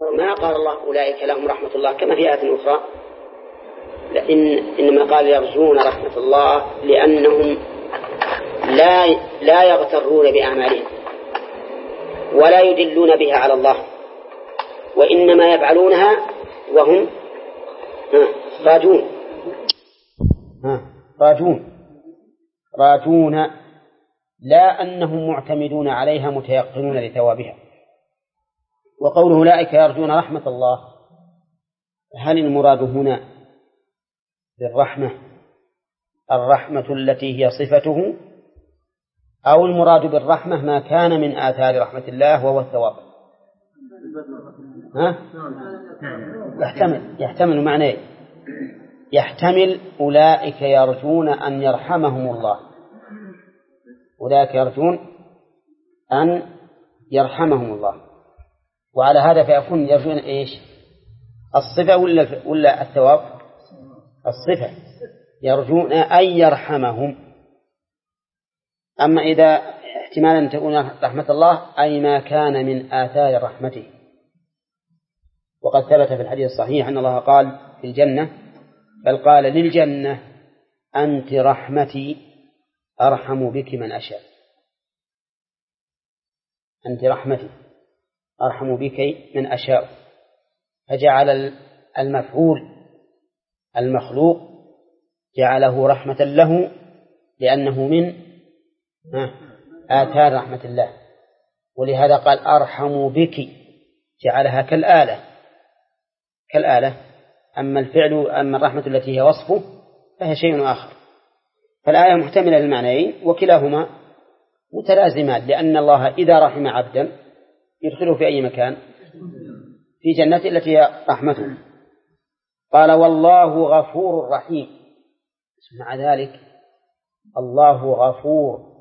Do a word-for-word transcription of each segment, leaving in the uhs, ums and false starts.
ما قال الله أولئك لهم رحمة الله كما في آية أخرى، لأن إنما قال يرجون رحمة الله لأنهم لا لا يغترون بأعمالهم ولا يدلون بها على الله، وإنما يفعلونها وهم راجون راجون راجون لا أنهم معتمدون عليها متيقنون لثوابها. وقوله أولئك يرجون رحمة الله، هل المراد هنا بالرحمة الرحمة التي هي صفته، أو المراد بالرحمة ما كان من آثار رحمة الله وهو الثواب؟ ها؟ يحتمل يحتمل معنى يحتمل أولئك يرجون أن يرحمهم الله، أولئك يرجون أن يرحمهم الله، وعلى هذا فيكون يرجون إيش؟ الصفة ولا ولا الثواب؟ الصفة، يرجون أن يرحمهم. أما إذا احتمالا تكون رحمة الله أي ما كان من آثار رحمته. وقد ثبت في الحديث الصحيح أن الله قال في الجنة، بل قال للجنة أنت رحمتي أرحم بك من أشاء، أنت رحمتي أرحم بك من أشاء، فجعل المفعول المخلوق جعله رحمة له لأنه من آثار رحمة الله، ولهذا قال أرحم بك، جعلها كالآلة كالآلة أما الفعل أما الرحمة التي هي وصفه فهي شيء آخر. فالآية محتملة للمعنيين وكلاهما متلازمان، لأن الله إذا رحم عبدا يدخله في أي مكان؟ في جنة التي هي رحمته. قال والله غفور رحيم، مع ذلك الله غفور.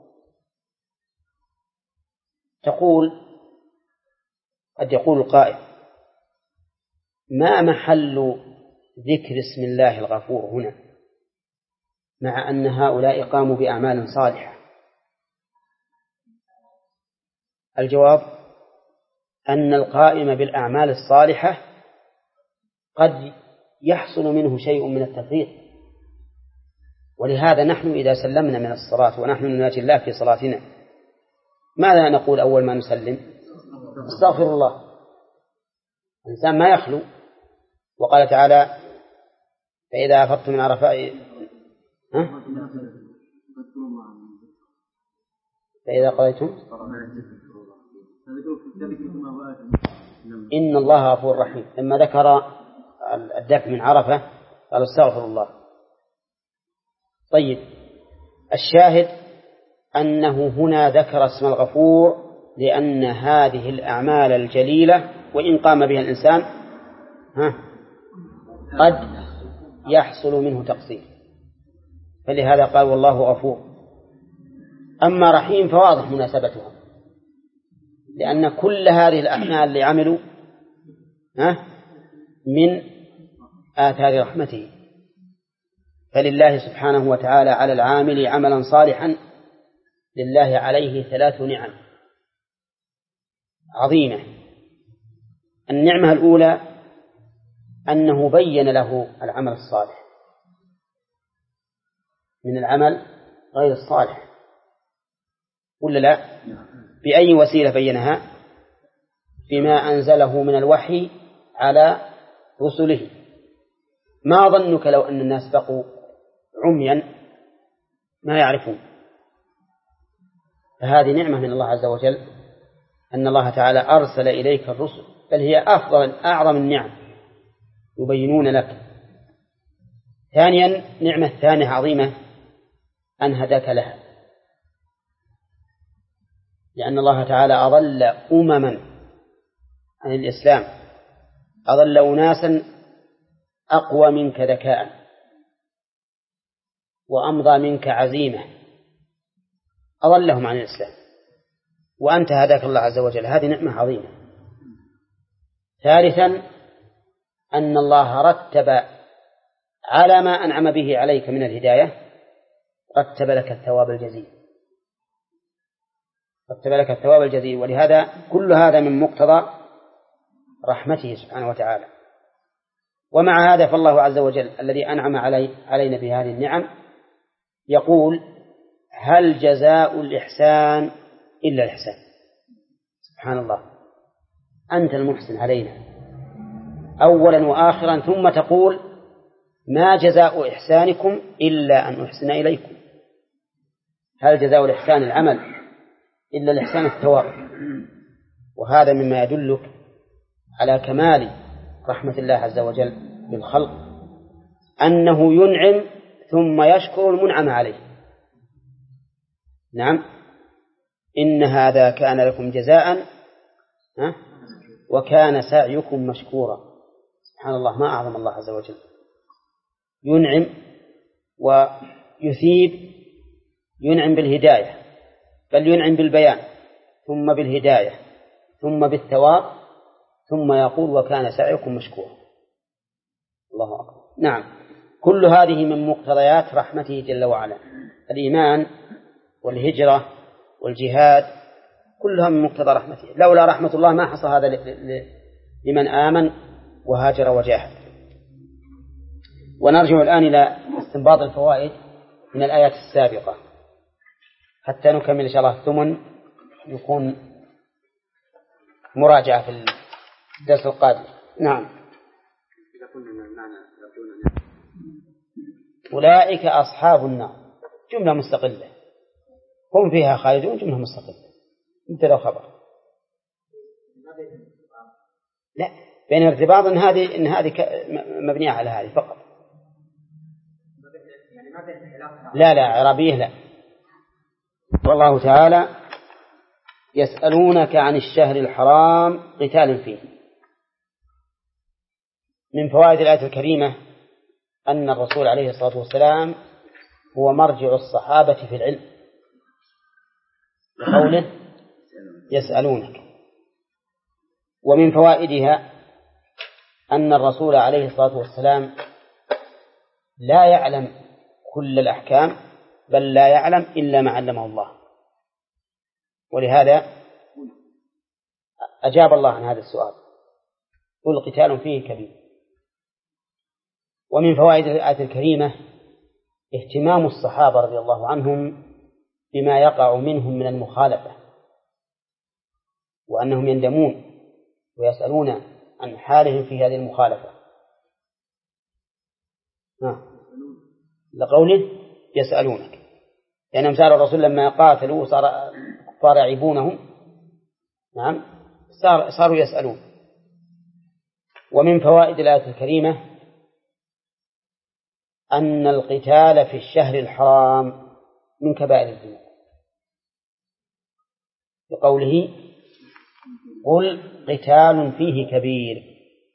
تقول قد يقول القائل ما محل ذكر اسم الله الغفور هنا مع أن هؤلاء قاموا بأعمال صالحة؟ الجواب أن القائم بالأعمال الصالحة قد يحصل منه شيء من التفريط، ولهذا نحن إذا سلمنا من الصلاة ونحن نناجي الله في صلاتنا ماذا نقول أول ما نسلم؟ استغفر الله. الإنسان ما يخلو، وقال تعالى فإذا أفضت من عرفات ها؟ فإذا قضيتم إن الله غفور رحيم. لما ذكر الدفع من عرفة قال استغفر الله. طيب، الشاهد أنه هنا ذكر اسم الغفور لأن هذه الأعمال الجليلة وإن قام بها الإنسان ها قد يحصل منه تقصير، فلهذا قال والله غفور. أما رحيم فواضح مناسبتها، لأن كل هذه الأعمال اللي عملوا ها من آثار رحمته، فلله سبحانه وتعالى على العامل عملا صالحا لله عليه ثلاث نعم عظيمة. النعمة الأولى أنه بين له العمل الصالح من العمل غير الصالح، ولا لا؟ بأي وسيلة بينها؟ بما أنزله من الوحي على رسله. ما ظنك لو أن الناس بقوا عميا ما يعرفون؟ فهذه نعمة من الله عز وجل أن الله تعالى أرسل إليك الرسل، بل هي أفضل أعظم النعم يبينون لك. ثانيا، نعمة ثانية عظيمة أن هداك لها، لأن الله تعالى أضل أمما عن الإسلام، أضل أناسا أقوى منك ذكاء وأمضى منك عزيمة، أضلهم عن الإسلام وأنت هداك الله عز وجل، هذه نعمة عظيمة. ثالثا، أن الله رتب على ما أنعم به عليك من الهداية رتب لك الثواب الجزيل، رتب لك الثواب الجزيل. ولهذا كل هذا من مقتضى رحمته سبحانه وتعالى. ومع هذا فالله عز وجل الذي أنعم علي علينا بهذه النعم يقول: هل جزاء الإحسان إلا الإحسان. سبحان الله، أنت المحسن علينا أولا وآخرا، ثم تقول: ما جزاء إحسانكم إلا أن أحسن إليكم. هل جزاء الإحسان العمل إلا الإحسان الثواب. وهذا مما يدلك على كمال رحمة الله عز وجل بالخلق، أنه ينعم ثم يشكر المنعم عليه. نعم، إن هذا كان لكم جزاء وكان سعيكم مشكورا. سبحان الله، ما أعظم الله عز وجل، ينعم ويثيب، ينعم بالهداية، بل ينعم بالبيان ثم بالهداية ثم بالثواب، ثم يقول: وكان سعيكم مشكورا. الله أكبر. نعم، كل هذه من مقتضيات رحمته جل وعلا، الإيمان والهجرة والجهاد كلها من مقتضى رحمته. لولا رحمة الله ما حصل هذا لمن آمن وهاجر وجاهد. ونرجع الآن إلى استنباط الفوائد من الآيات السابقة حتى نكمل إن شاء الله الثمن، يكون مراجعة في الدرس القادم. نعم. أولئك أصحاب النار، جملة مستقلة، هم فيها خالدون، جملة مستقلة، مبتدأ وخبر. لا، بين ارتباط إن هذه إن هذه مبنية على هذه فقط. لا لا عربية لا. والله تعالى: يسألونك عن الشهر الحرام قتال فيه. من فوائد الآية الكريمة أن الرسول عليه الصلاة والسلام هو مرجع الصحابة في العلم، بقوله: يسألونك. ومن فوائدها أن الرسول عليه الصلاة والسلام لا يعلم كل الأحكام، بل لا يعلم إلا ما علمه الله، ولهذا أجاب الله عن هذا السؤال: قل قتال فيه كبير. ومن فوائد الآية الكريمة اهتمام الصحابة رضي الله عنهم بما يقع منهم من المخالفة، وأنهم يندمون ويسألون عن حالهم في هذه المخالفة. لقوله: يسألونك، لأنهم سألوا الرسول لما قاتلوا صار كفار يعيبونهم. نعم، صار صاروا يسألون. ومن فوائد الآية الكريمة أن القتال في الشهر الحرام من كبائر الذنوب، بقوله: قل قتال فيه كبير.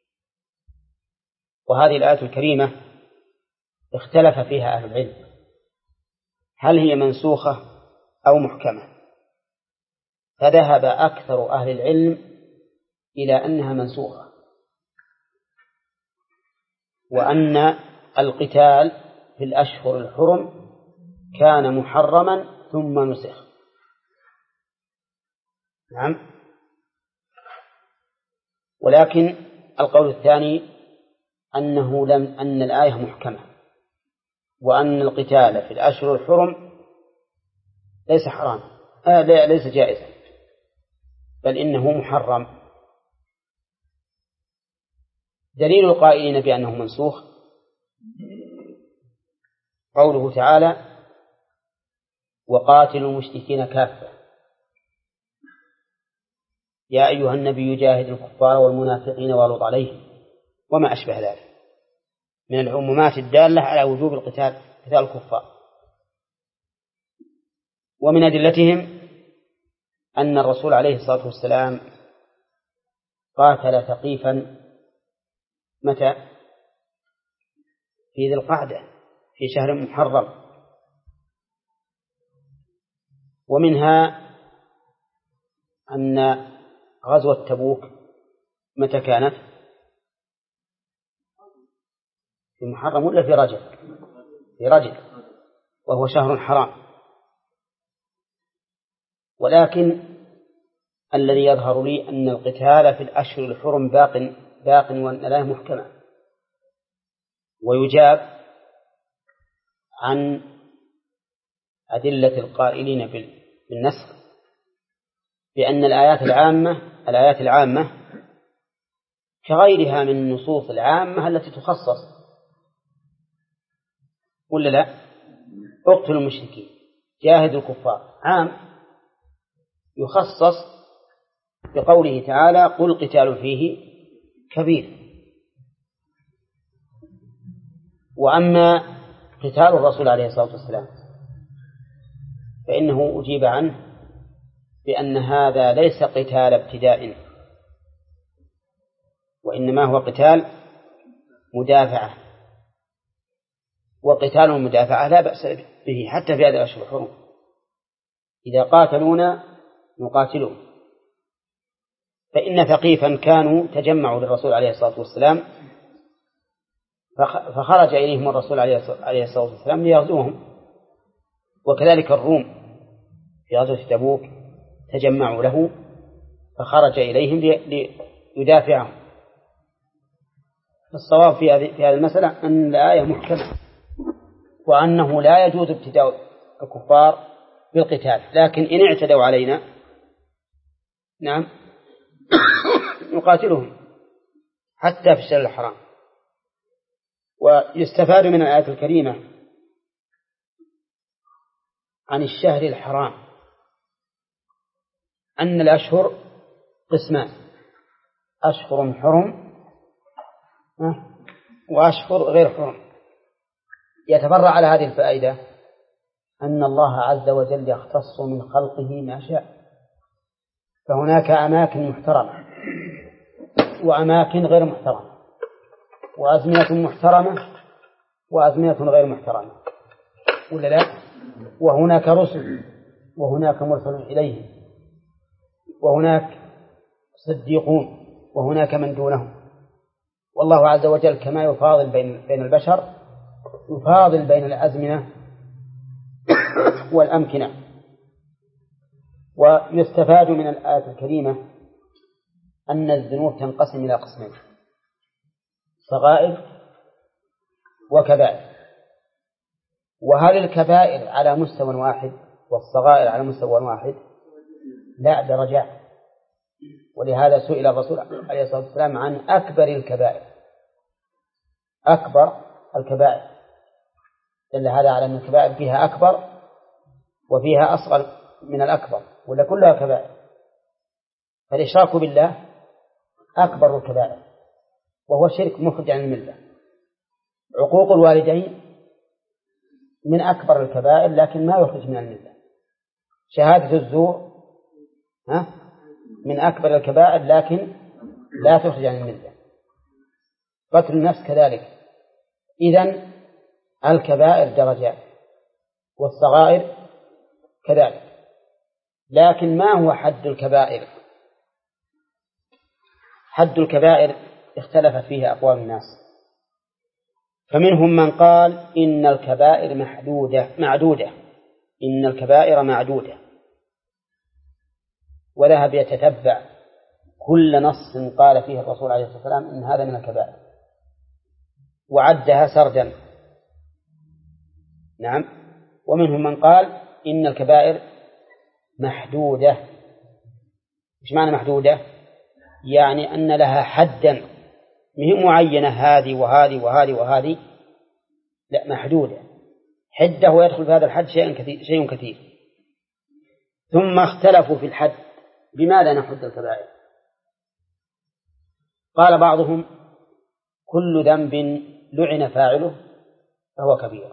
وهذه الآية الكريمة اختلف فيها أهل العلم، هل هي منسوخة أو محكمة؟ فذهب أكثر أهل العلم إلى أنها منسوخة، وأن القتال في الأشهر الحرم كان محرما ثم نسخ. نعم. ولكن القول الثاني أنه لم أن الآية محكمة، وأن القتال في الأشهر الحرم ليس حرام، آه ليس جائزا، بل إنه محرم. دليل القائلين بأنه منسوخ قوله تعالى: وقاتلوا المشركين كافة يا أيها النبي جاهد الكفار والمنافقين واغلظ عليهم، وما أشبه ذلك من العمومات الدالة على وجوب القتال، قتال الكفار. ومن أدلتهم أن الرسول عليه الصلاة والسلام قاتل ثقيفا متى؟ في ذي القعدة، في شهر محرم. ومنها أن غزوة تبوك متى كانت؟ في محرم ولا في رجب؟ في رجب، وهو شهر حرام. ولكن الذي يظهر لي أن القتال في الأشهر الحرم باق باق وأن لا محكمة. ويجاب عن أدلة القائلين بالنسخ بأن الآيات العامة الآيات العامة كغيرها من النصوص العامة التي تخصص، ولا لا؟ اقتلوا المشركين جاهدوا الكفار عام يخصص بقوله تعالى قل قتال فيه كبير. وأما قتال الرسول عليه الصلاة والسلام فإنه أجيب عنه بأن هذا ليس قتال ابتداء، وإنما هو قتال مدافعة، وقتال المدافعة لا بأس به حتى في هذه الأشهر الحرم. إذا قاتلونا نقاتلهم. فإن ثقيفا كانوا تجمعوا للرسول عليه الصلاة والسلام فخرج إليهم الرسول عليه الصلاة والسلام ليغزوهم، وكذلك الروم في غزوة تبوك تجمعوا له فخرج إليهم ليدافعهم. الصواب في هذه المسألة أن الآية محكمة، وأنه لا يجوز ابتداء الكفار بالقتال، لكن إن اعتدوا علينا نعم نقاتلهم حتى في الشهر الحرام. ويستفاد من الآية الكريمة عن الشهر الحرام أن الأشهر قسمان: أشهر حرم وأشهر غير حرم. يتفرع على هذه الفائدة أن الله عز وجل يختص من خلقه ما شاء، فهناك أماكن محترمة وأماكن غير محترمة، وأزمنة محترمة وأزمنة غير محترمة، ولا لا؟ وهناك رسل وهناك مرسل إليهم، وهناك صديقون وهناك من دونهم. والله عز وجل كما يفاضل بين بين البشر يفاضل بين الأزمنة والأمكنة. ويستفاد من الآية الكريمة أن الذنوب تنقسم إلى قسمين: صغائر وكبائر. وهل الكبائر على مستوى واحد والصغائر على مستوى واحد؟ لا، درجات. ولهذا سئل الرسول عليه الصلاة والسلام عن أكبر الكبائر أكبر الكبائر دل هذا على أن الكبائر فيها أكبر وفيها أصغر من الأكبر، ولا كلها كبائر. فالإشراك بالله أكبر الكبائر وهو شرك مخرج عن الملة. عقوق الوالدين من أكبر الكبائر لكن ما يخرج من الملة. شهادة الزور ها من أكبر الكبائر لكن لا تخرج عن الملة. قتل النفس كذلك. إذن الكبائر درجات والصغائر كذلك. لكن ما هو حد الكبائر؟ حد الكبائر اختلفت فيه أقوال الناس، فمنهم من قال إن الكبائر محدودة معدودة إن الكبائر معدودة، وذهب يتتبع كل نص قال فيه الرسول عليه الصلاة والسلام إن هذا من الكبائر وعدها سردا. نعم. ومنهم من قال إن الكبائر محدودة. إيش معنى محدودة؟ يعني أن لها حدا، مهم معينة هذه وهذه وهذه وهذه، لا، محدودة حده، ويدخل في هذا الحد شيء كثير, شيء كثير. ثم اختلفوا في الحد، بماذا نحد الكبائر؟ قال بعضهم كل ذنب لعن فاعله فهو كبير،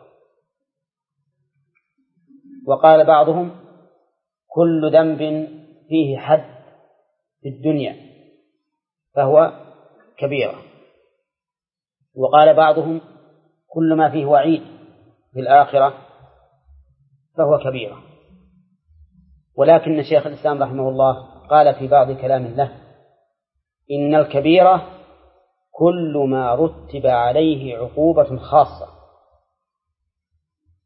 وقال بعضهم كل ذنب فيه حد في الدنيا فهو كبيرة، وقال بعضهم كل ما فيه وعيد في الآخرة فهو كبيرة. ولكن شيخ الإسلام رحمه الله قال في بعض كلام له إن الكبيرة كل ما رتب عليه عقوبة خاصة.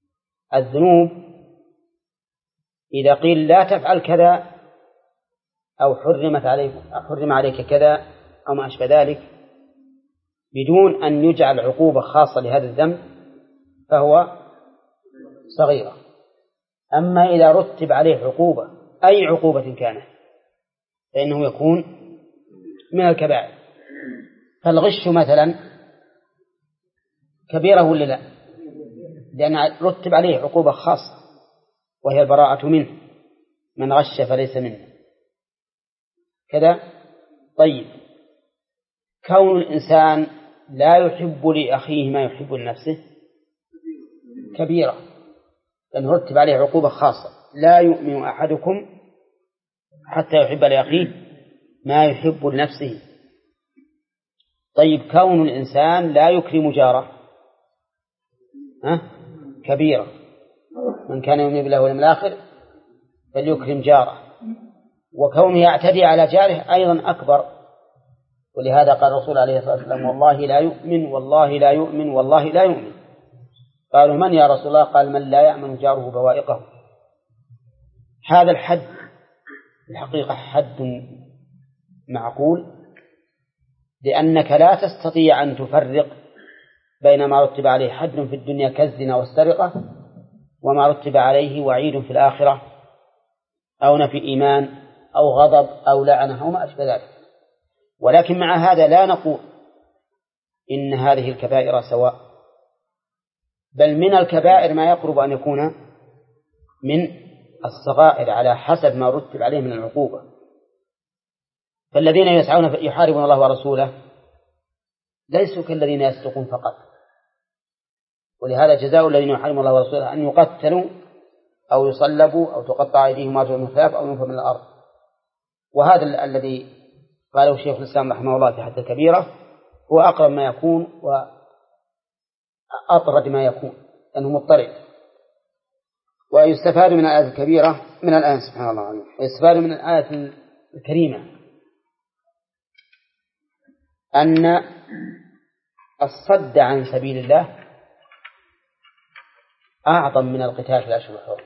الذنوب إذا قيل لا تفعل كذا أو حرمت عليك حرم عليك كذا أو ما أشبه ذلك بدون أن يجعل عقوبة خاصة لهذا الذنب فهو صغيرة. أما إذا رتب عليه عقوبة أي عقوبة كانت فإنه يكون من الكبائر. فالغش مثلا كبيرة ولا لا؟ لأن رتب عليه عقوبة خاصة وهي البراءة منه، من غش فليس منه كذا. طيب كون الإنسان لا يحب لأخيه ما يحب لنفسه كبيرة، لأن رتب عليه عقوبة خاصة، لا يؤمن أحدكم حتى يحب لأخيه ما يحب لنفسه. طيب كون الإنسان لا يكرم جاره ها كبيرة، من كان يؤمن بالله واليوم الآخر فليكرم جاره. وكونه يعتدي على جاره أيضا أكبر، ولهذا قال الرسول عليه الصلاة والسلام والله لا يؤمن والله لا يؤمن والله لا يؤمن. قالوا من يا رسول الله؟ قال من لا يأمن جاره بوائقه. هذا الحد الحقيقة حد معقول، لأنك لا تستطيع أن تفرق بين ما رتب عليه حد في الدنيا كالزنا والسرقة وما رتب عليه وعيد في الآخرة أو نفي إيمان أو غضب أو لعنة أو ما أشبه ذلك. ولكن مع هذا لا نقول إن هذه الكبائر سواء، بل من الكبائر ما يقرب أن يكون من الصغائر على حسب ما رتب عليه من العقوبة. فالذين يسعون يحاربون الله ورسوله ليسوا كالذين يسرقون فقط، ولهذا جزاء الذين يحاربون الله ورسوله أن يقتلوا أو يصلبوا أو تقطع أيديهم وأرجلهم من خلاف أو ينفوا من الأرض. وهذا الذي قاله الشيخ الإسلام رحمه الله في حد الكبيرة هو أقرب ما يكون وأطرد ما يكون لأنه مضطرد. ويستفاد من الآية الكبيرة من الآية سبحان الله عليه ويستفاد من الآية الكريمة أن الصد عن سبيل الله أعظم من القتال في الأشهر الحرم.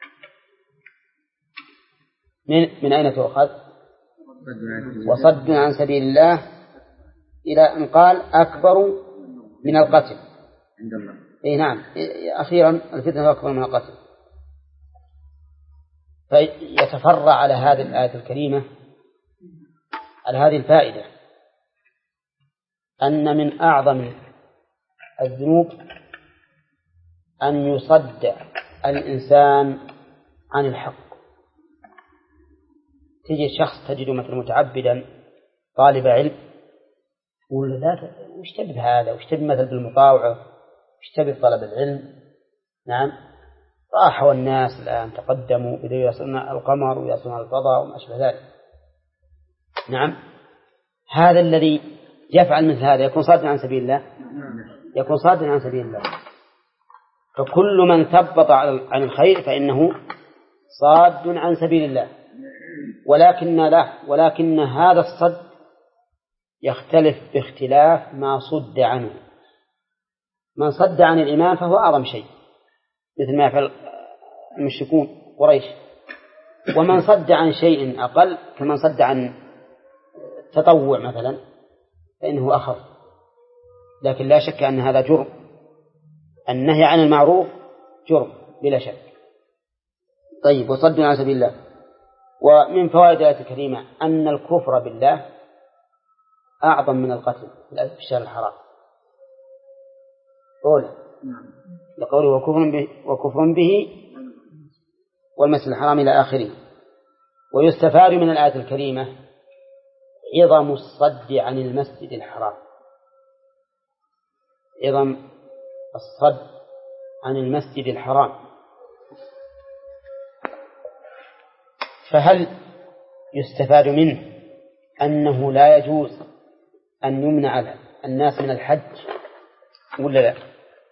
من, من أين تؤخذ؟ وصد عن سبيل الله إلى أن قال أكبر من القتل عند الله. إيه نعم، أخيرا الفتنة أكبر من القتل. فيتفرع على هذه الآية الكريمة على هذه الفائدة أن من أعظم الذنوب أن يصد الإنسان عن الحق. تجي شخص تجد مثل متعبدا طالب علم يقول لا وش تبي هذا، وش تبي مثل بالمطاوعة، وش تبي طلب العلم. نعم راحوا الناس الآن تقدموا إلى يصلون القمر ويصلون الفضاء وما أشبه ذلك. نعم هذا الذي يفعل مثل هذا يكون صادًا عن سبيل الله، يكون صادًا عن سبيل الله. فكل من ثبط عن الخير فإنه صاد عن سبيل الله. ولكن لا ولكن هذا الصد يختلف باختلاف ما صد عنه. من صد عن الإيمان فهو أعظم شيء مثل ما يفعل المشركون قريش، ومن صد عن شيء أقل كمن صد عن التطوع مثلا فإنه أخف. لكن لا شك أن هذا جرم، النهي عن المعروف جرم بلا شك. طيب وصد عن سبيل الله. ومن فوائد الآية الكريمة أن الكفر بالله أعظم من القتل في الشهر الحرام. قول لقوله وكفر به, وكفر به والمسجد الحرام إلى آخره. ويستفاد من الآية الكريمة عظم الصد عن المسجد الحرام، عظم الصد عن المسجد الحرام. فهل يستفاد منه أنه لا يجوز أن يمنع الناس من الحج ولا لا؟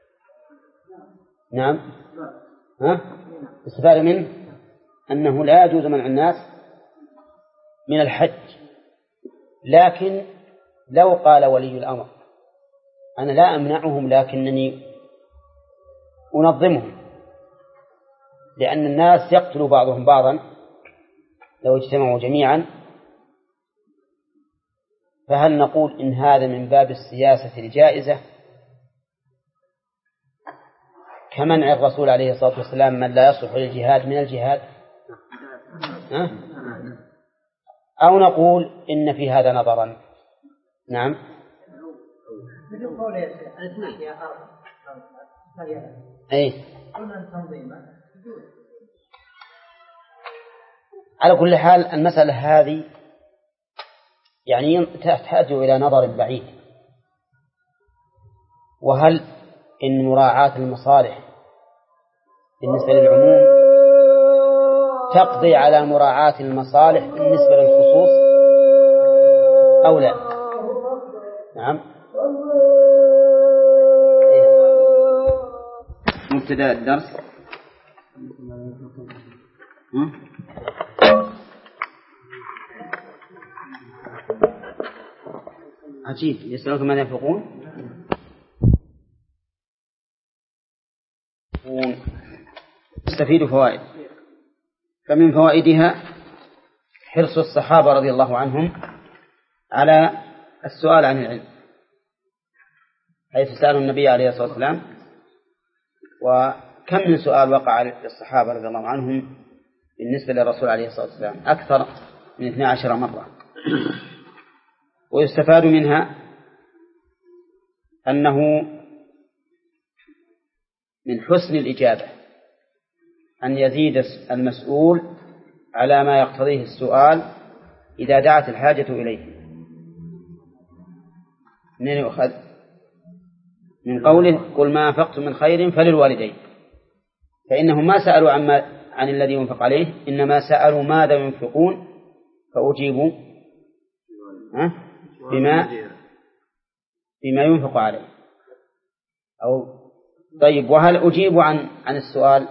نعم ها؟ يستفاد منه أنه لا يجوز منع الناس من الحج، لكن لو قال ولي الأمر أنا لا أمنعهم لكنني أنظمهم، لأن الناس يقتل بعضهم بعضا لو اجتمعوا جميعا فهل نقول إن هذا من باب السياسة الجائزة كمنع الرسول عليه الصلاة والسلام من لا يصلح للجهاد من الجهاد، أه؟ أو نقول إن في هذا نظرا؟ نعم. أي على كل حال المسألة هذه يعني تحتاج إلى نظر بعيد. وهل إن مراعاة المصالح بالنسبة للعموم تقضي على مراعاة المصالح بالنسبة للخصوص أو لا؟ نعم. مبتدأ الدرس. عجيب، يسألونك ماذا ينفقون. تستفيد فوائد. فمن فوائدها حرص الصحابة رضي الله عنهم على السؤال عن العلم، حيث سألوا النبي عليه الصلاة والسلام، وكم من سؤال وقع للصحابة رضي الله عنهم بالنسبة للرسول عليه الصلاة والسلام، أكثر من اثني عشر مرة. ويستفاد منها أنه من حسن الإجابة أن يزيد المسؤول على ما يقتضيه السؤال إذا دعت الحاجة إليه. منين يؤخذ؟ من قوله قل ما أنفقتم من خير فللوالدين، فإنهم ما سألوا عن, عن الذي ينفق عليه، إنما سألوا ماذا ينفقون فأجيبوا بما بما ينفق عليه. أو طيب، وهل أجيب عن عن السؤال؟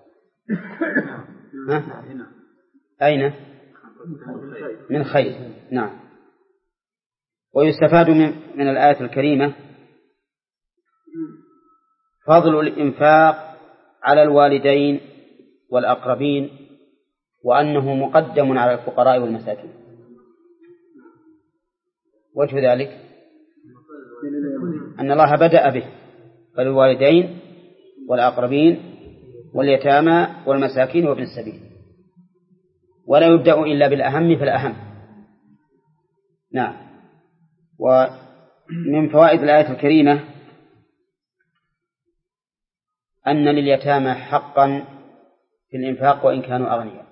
ها؟ أين؟ من خير. نعم. ويستفاد من, من الآية الكريمة فضل الإنفاق على الوالدين والأقربين، وأنه مقدم على الفقراء والمساكين. وجه ذلك أن الله بدأ به، فالوالدين والأقربين واليتامى والمساكين وابن السبيل، ولا يبدأ إلا بالأهم فالأهم. نعم. ومن فوائد الآية الكريمة أن لليتامى حقا في الإنفاق وإن كانوا أغنياء.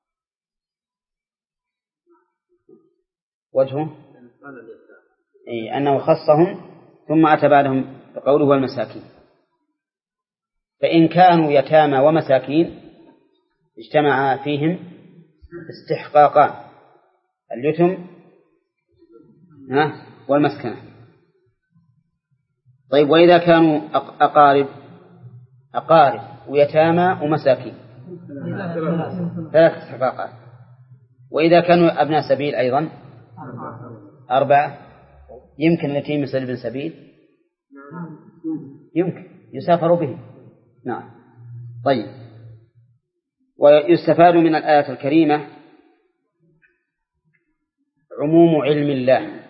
وجهه أي أنه خصهم ثم أتى بعدهم بقوله والمساكين، فإن كانوا يتامى ومساكين اجتمع فيهم استحقاقان: اليتم والمسكنة. طيب، وإذا كانوا أقارب أقارب ويتامى ومساكين ثلاث استحقاقات. وإذا كانوا أبناء سبيل أيضا أربعة. يمكن اليتيم يسأل ابن سبيل؟ يمكن يسافر به. نعم. طيب، ويستفاد من الآية الكريمة عموم علم الله،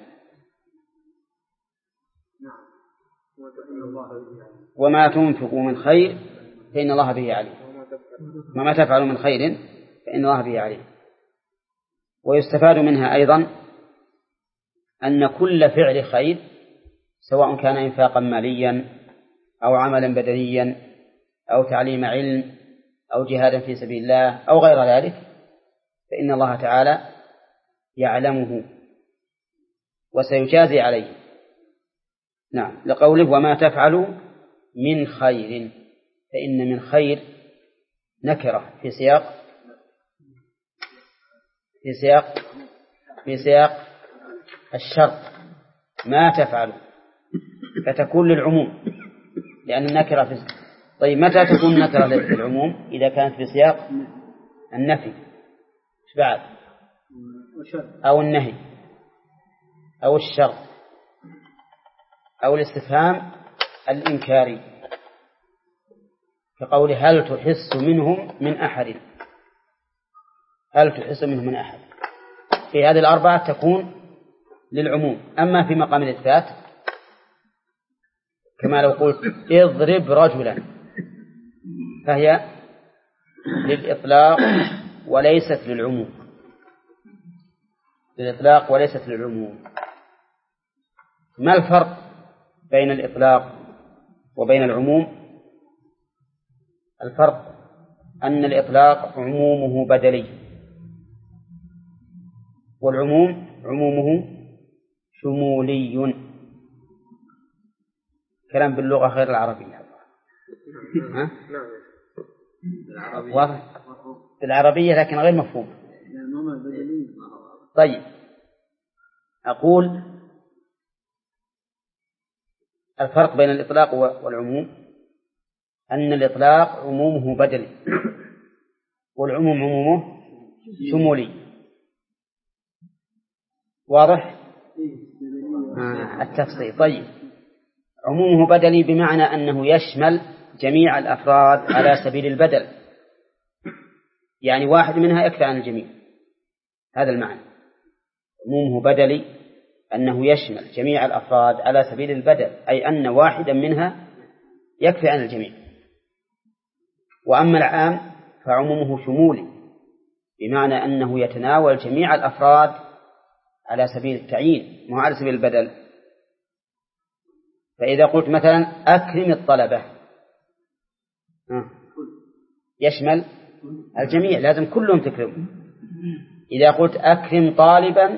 وما تنفقوا من خير فإن الله به عليم، وما تفعلوا من خير فإن الله به عليم. ويستفاد منها أيضا أن كل فعل خير سواء كان إنفاقا ماليا أو عملا بدنيا أو تعليم علم أو جهادا في سبيل الله أو غير ذلك، فإن الله تعالى يعلمه وسيجازي عليه. نعم، لقوله وما تفعلوا من خير، فإن من خير نكرة في سياق في سياق في سياق الشرط، ما تفعلوا، فتكون للعموم لأن النكرة في. طيب، متى تكون نكرة للعموم؟ إذا كانت في سياق النفي إيش بعد؟ أو النهي أو الشرط أو الاستفهام الإنكاري، كقول هل تحس منهم من أحد، هل تحس منهم من أحد. في هذه الأربعة تكون للعموم. أما في مقام الإثبات كما لو قلت اضرب رجلا فهي للإطلاق وليست للعموم، للإطلاق وليست للعموم. ما الفرق بين الإطلاق وبين العموم؟ الفرق أن الإطلاق عمومه بدلي، والعموم عمومه شمولي. كلام باللغة غير العربية. ها؟ واضح بالعربية لكن غير مفهوم. طيب أقول الفرق بين الإطلاق والعموم أن الإطلاق عمومه بدلي والعموم عمومه شمولي. واضح؟ آه التفصيل. طيب عمومه بدلي بمعنى أنه يشمل جميع الأفراد على سبيل البدل، يعني واحد منها يكفي عن الجميع، هذا المعنى. عمومه بدلي أنه يشمل جميع الأفراد على سبيل البدل، أي أن واحدا منها يكفي عن الجميع. وأما العام فعمومه شمولي بمعنى أنه يتناول جميع الأفراد على سبيل التعيين مو على سبيل البدل. فإذا قلت مثلا أكرم الطلبة يشمل الجميع، لازم كلهم تكرموا. إذا قلت أكرم طالبا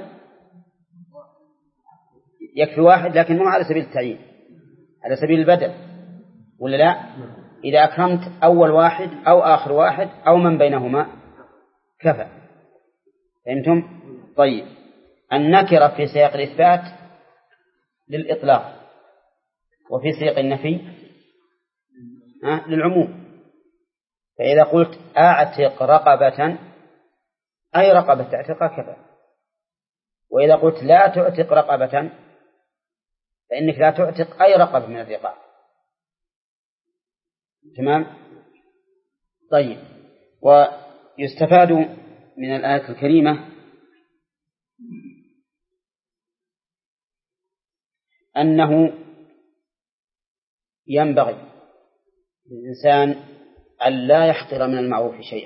يكفي واحد لكن مو على سبيل التعيين، على سبيل البدل، ولا لا؟ إذا أكرمت أول واحد أو آخر واحد أو من بينهما كفى. فهمتم؟ طيب النكرة في سياق الإثبات للإطلاق وفي سياق النفي ها للعموم. فإذا قلت أعتق رقبة أي رقبة تعتقها كفى. وإذا قلت لا تعتق رقبة فإنك لا تعتق أي رقبة من الرقاب. تمام؟ طيب ويستفاد من الآية الكريمة أنه ينبغي للإنسان أن لا يحقر من المعروف شيئا،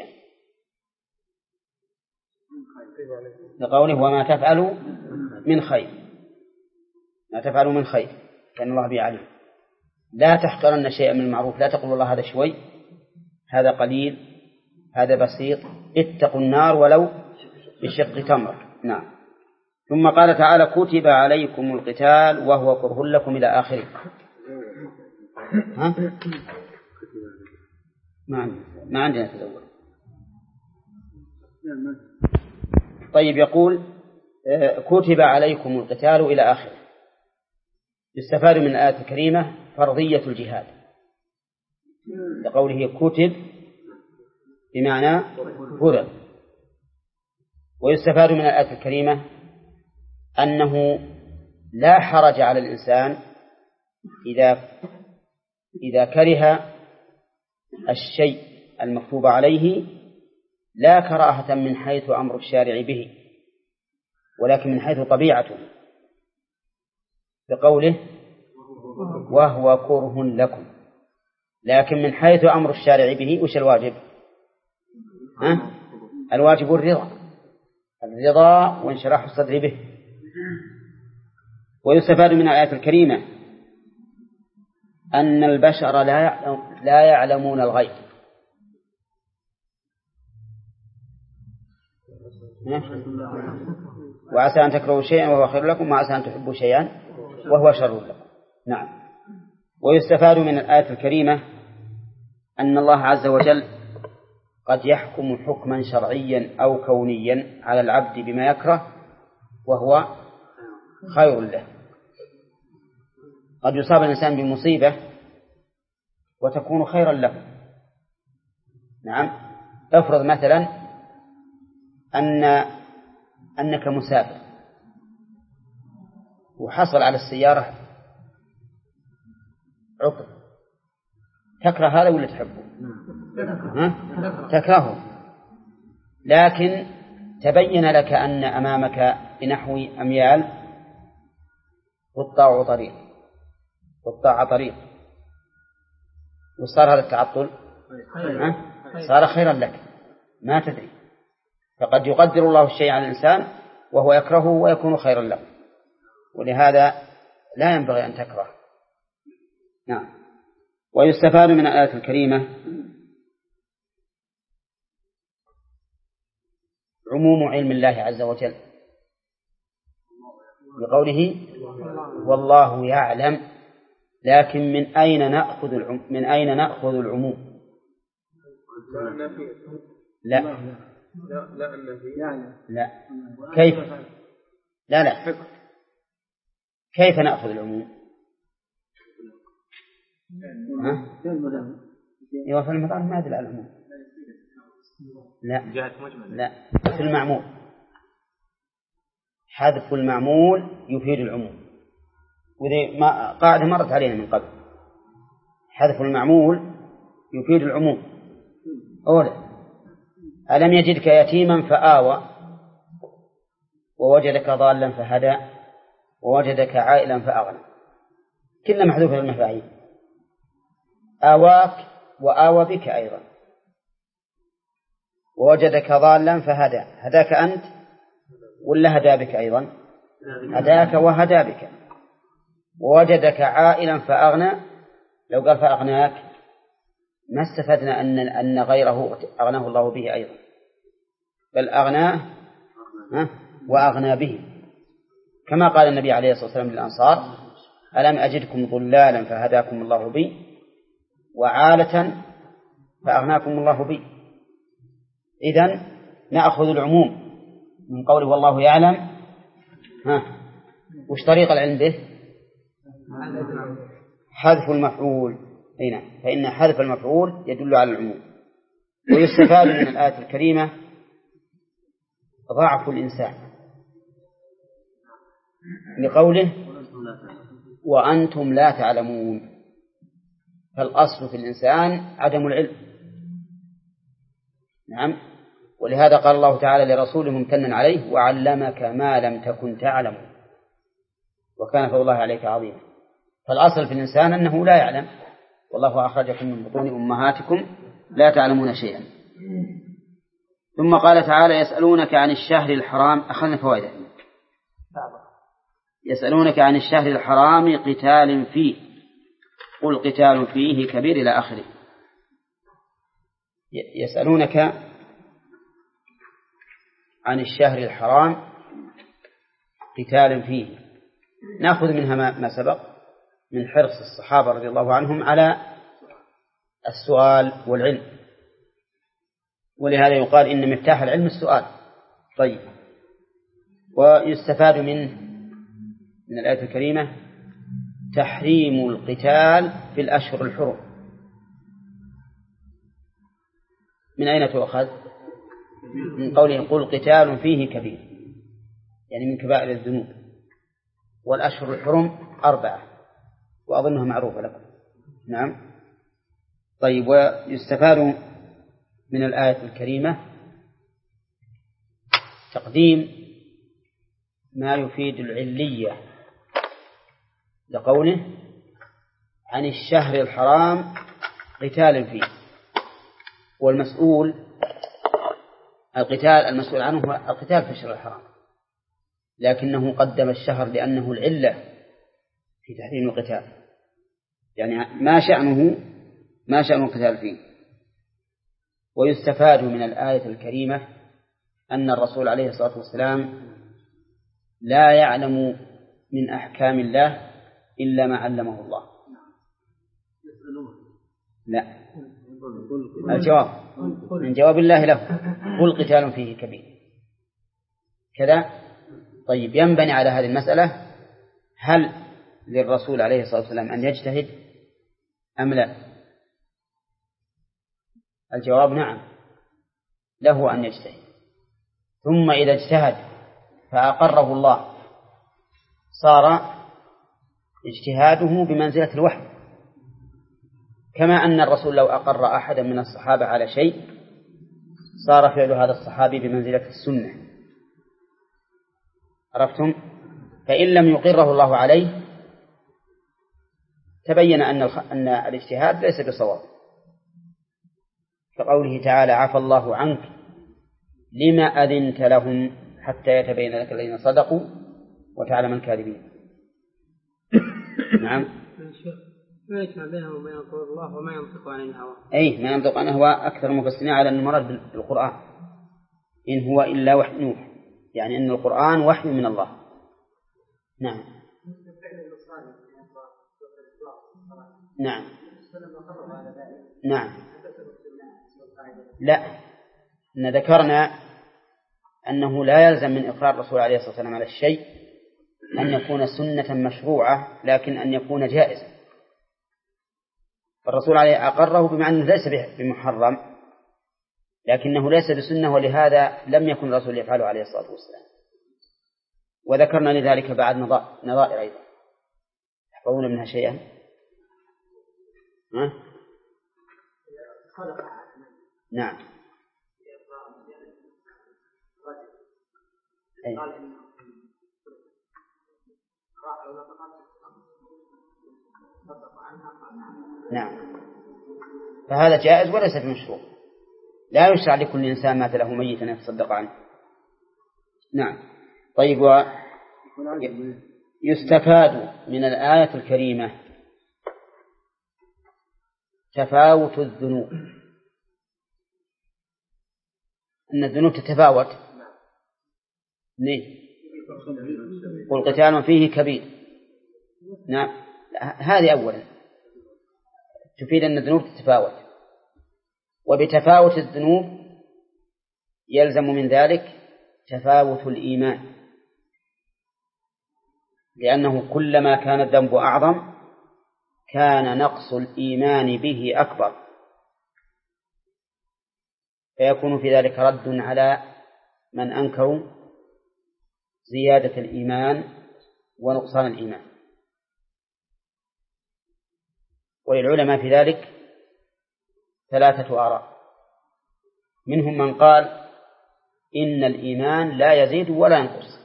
لقوله وما تفعلوا من خير، ما تفعلوا من خير كان الله به عليم. لا تحقرن شيئا من المعروف، لا تقول الله هذا شوي، هذا قليل، هذا بسيط، اتقوا النار ولو بشق تمر. نعم. ثم قال تعالى كتب عليكم القتال وهو كره لكم إلى آخره. ها؟ ما عندنا ما عندنا تدور. طيب يقول كتب عليكم القتال إلى آخره. يستفاد من الآية الكريمة فرضية الجهاد لقوله كتب بمعنى فرض. ويستفاد من الآية الكريمة أنه لا حرج على الإنسان إذا إذا كره الشيء المكتوب عليه، لا كراهة من حيث أمر الشارع به ولكن من حيث طبيعته، بقوله وهو كره لكم. لكن من حيث أمر الشارع به وش الواجب؟ ها؟ الواجب الرضا، الرضا وانشراح الصدر به. ويستفاد من الآية الكريمة أن البشر لا يعلم لا يعلمون الغيب. وعسى أن تكرهوا شيئا وهو خير لكم وعسى أن تحبوا شيئا وهو شر لكم. نعم. ويستفاد من الآية الكريمة أن الله عز وجل قد يحكم حكما شرعيا أو كونيا على العبد بما يكره وهو خير له. قد يصاب الإنسان بمصيبة وتكون خيرا له. نعم. افرض مثلا أن أنك مسافر وحصل على السيارة عطل، تكره هذا ولا تحبه؟ ها؟ تكرهه، لكن تبين لك أن أمامك بنحو أميال والطاعة طريق والطاعة طريق، وصار هذا التعطل صار خيرا لك ما تدري، فقد يقدر الله الشيء على الإنسان وهو يكرهه ويكون خيرا له، ولهذا لا ينبغي أن تكره. نعم. ويستفاد من الآية الكريمة عموم علم الله عز وجل بقوله والله يعلم، لكن من أين نأخذ العموم؟ من أين نأخذ العموم؟ لا لا لا كيف؟ لا لا كيف نأخذ العموم؟ ها؟ في المضارع ما يدل على العموم. لا لا في المعمول، حذف المعمول يفيد العموم، وذي ما قاعدة مرت علينا من قبل، حذف المعمول يفيد العموم. أولا ألم يجدك يتيما فآوى ووجدك ضالا فهدى ووجدك عائلا فأغنى، كلها محذوفة للمفاعيل. آواك وآوى بك أيضا، ووجدك ضالا فهدى، هداك أنت ولا هدى بك أيضا؟ هداك وهدى بك. ووجدك عائلا فأغنى، لو قال فأغناك ما استفدنا أن أن غيره أغناه الله به أيضا، بل أغناه وأغنى به، كما قال النبي عليه الصلاة والسلام للأنصار ألم أجدكم ضلالا فهداكم الله بي وعالة فأغناكم الله بي. إذن نأخذ العموم من قوله والله يعلم. ها وش طريق العلم به؟ حذف المفعول. هنا فإن حذف المفعول يدل على العموم. ويستفاد من الآية الكريمة ضعف الإنسان لقوله وأنتم لا تعلمون، فالأصل في الإنسان عدم العلم. نعم. ولهذا قال الله تعالى لرسوله ممتنا عليه وعلمك ما لم تكن تعلم وكان فضل الله عليك عظيما. فالأصل في الإنسان أنه لا يعلم، والله أخرجكم من بطون أمهاتكم لا تعلمون شيئا. ثم قال تعالى يسألونك عن الشهر الحرام، أخذنا فوائده. يسألونك عن الشهر الحرام قتال فيه قل قتال فيه كبير إلى آخره. يسألونك عن الشهر الحرام قتال فيه، نأخذ منها ما سبق من حرص الصحابة رضي الله عنهم على السؤال والعلم، ولهذا يقال إن مفتاح العلم السؤال. طيب. ويستفاد منه من الآية الكريمة تحريم القتال في الأشهر الحرم. من أين تؤخذ؟ من قوله قل قتال فيه كبير، يعني من كبائر الذنوب، والأشهر الحرم أربعة وأظنها معروفة لكم. نعم. طيب. ويستفاد من الآية الكريمة تقديم ما يفيد العلية لقوله عن الشهر الحرام قتال فيه، والمسؤول القتال المسؤول عنه هو القتال في الشهر الحرام، لكنه قدم الشهر لأنه العلة في تحريم القتال، يعني ما شأنه ما شأن القتال فيه. ويستفاد من الآية الكريمة أن الرسول عليه الصلاة والسلام لا يعلم من أحكام الله إلا ما علمه الله. لا، الجواب من جواب الله له قل قتال فيه كبير كذا. طيب. ينبني على هذه المسألة هل للرسول عليه الصلاة والسلام أن يجتهد أم لا؟ الجواب نعم، له أن يجتهد. ثم إذا اجتهد فأقره الله صار اجتهاده بمنزلة الوحي، كما أن الرسول لو أقر أحدا من الصحابة على شيء صار فعل هذا الصحابي بمنزلة السنة. عرفتم؟ فإن لم يقره الله عليه تبين أن أن الاجتهاد ليس بصواب، كقوله تعالى عفى الله عنك لما أذنت لهم حتى يتبين لك الذين صدقوا وتعلم الكاذبين. نعم. ما يجمع بينهم وبين قول الله وما ينطق عن الهوى. أي ما ينطق عن الهوى أكثر المفسرين على أن المراد بالقرآن إن هو إلا وحي نوح، يعني أن القرآن وحي من الله. نعم. نعم. نعم. لا، إن ذكرنا أنه لا يلزم من إقرار الرسول عليه الصلاة والسلام على الشيء أن يكون سنة مشروعة، لكن أن يكون جائزا. فالرسول عليه أقره بمعنى ليس بمحرم، لكنه ليس بسنة، ولهذا لم يكن الرسول يفعله عليه الصلاة والسلام. وذكرنا لذلك بعد نظائر أيضا. تحفظون منها شيئا؟ ها؟ نعم. أي. نعم. فهذا جائز وليس بمشروع، لا يشرع لكل إنسان مات له ميتا يتصدق عنه. نعم. طيب، يستفاد من الآية الكريمة تفاوت الذنوب، أن الذنوب تتفاوت. ليه؟ والقتال فيه كبير. نعم، هذه أولا تفيد أن الذنوب تتفاوت، وبتفاوت الذنوب يلزم من ذلك تفاوت الإيمان، لأنه كلما كان الذنب أعظم كان نقص الإيمان به أكبر، فيكون في ذلك رد على من أنكروا زيادة الإيمان ونقصان الإيمان. وللعلماء في ذلك ثلاثة آراء، منهم من قال إن الإيمان لا يزيد ولا ينقص،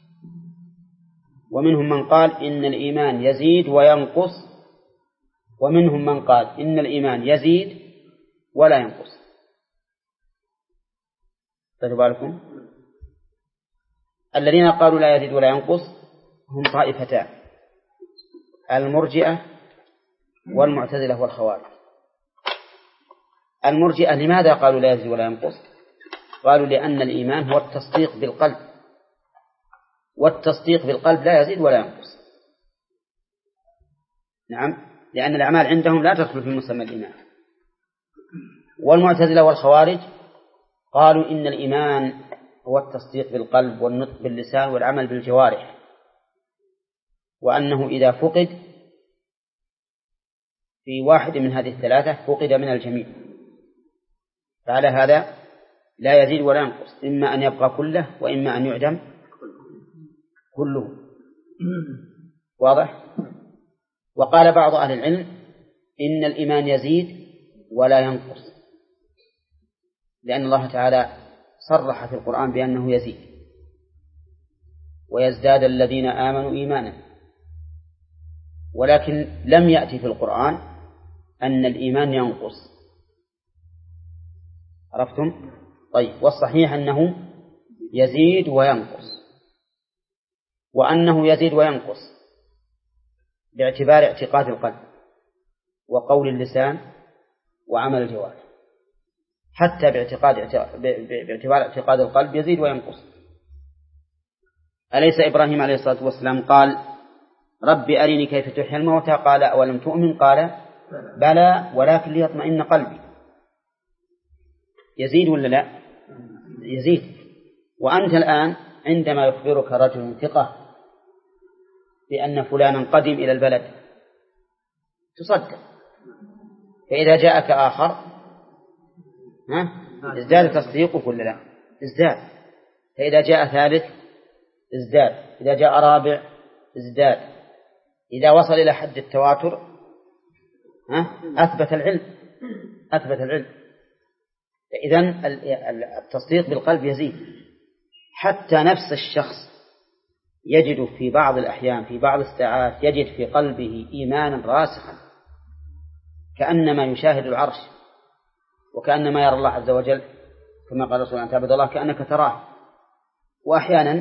ومنهم من قال إن الإيمان يزيد وينقص، ومنهم من قال إن الإيمان يزيد ولا ينقص. خذوا بالكم، الذين قالوا لا يزيد ولا ينقص هم طائفتان: المرجئة والمعتزلة والخوارج. المرجئة لماذا قالوا لا يزيد ولا ينقص؟ قالوا لأن الإيمان هو التصديق بالقلب، والتصديق بالقلب لا يزيد ولا ينقص. نعم، لأن الأعمال عندهم لا تدخل في مسمى الإيمان. والمعتزلة والخوارج قالوا إن الإيمان هو التصديق بالقلب والنطق باللسان والعمل بالجوارح، وأنه إذا فقد في واحد من هذه الثلاثة فقد من الجميع، فعلى هذا لا يزيد ولا ينقص، إما أن يبقى كله وإما أن يعدم كله. واضح؟ وقال بعض أهل العلم إن الإيمان يزيد ولا ينقص، لأن الله تعالى صرح في القرآن بأنه يزيد: ويزداد الذين آمنوا إيمانا. ولكن لم يأتي في القرآن أن الإيمان ينقص. عرفتم؟ طيب، والصحيح أنه يزيد وينقص، وأنه يزيد وينقص باعتبار اعتقاد القلب وقول اللسان وعمل الجوارح، حتى باعتقاد باعتبار اعتقاد القلب يزيد وينقص. أليس إبراهيم عليه الصلاة والسلام قال: ربي أرني كيف تحيي الموتى؟ قال: أولم تؤمن؟ قال: بلى ولكن ليطمئن قلبي. يزيد ولا لا؟ يزيد. وأنت الآن عندما يخبرك رجل ثقة بأن فلانا قدم إلى البلد تصدق، فإذا جاءك آخر ها ازداد تصديقك ولا لا؟ ازداد. فإذا جاء ثالث ازداد، إذا جاء رابع ازداد، إذا وصل إلى حد التواتر ها أثبت العلم أثبت العلم فإذن التصديق بالقلب يزيد، حتى نفس الشخص يجد في بعض الأحيان في بعض الساعات يجد في قلبه إيمانا راسخا كأنما يشاهد العرش وكأنما يرى الله عز وجل كما قال رسول الله أن تعبد الله كأنك تراه. وأحيانا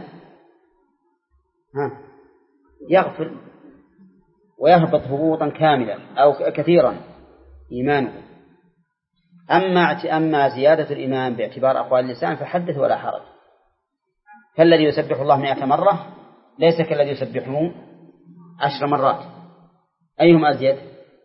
ها يغفل ويهبط هبوطا كاملا أو كثيرا إيمانه. أما أما زيادة الإيمان باعتبار أقوال اللسان فحدث ولا حرج. فالذي يسبح الله مئة مرة ليس كالذي يسبحه عشر مرات. أيهما أزيد؟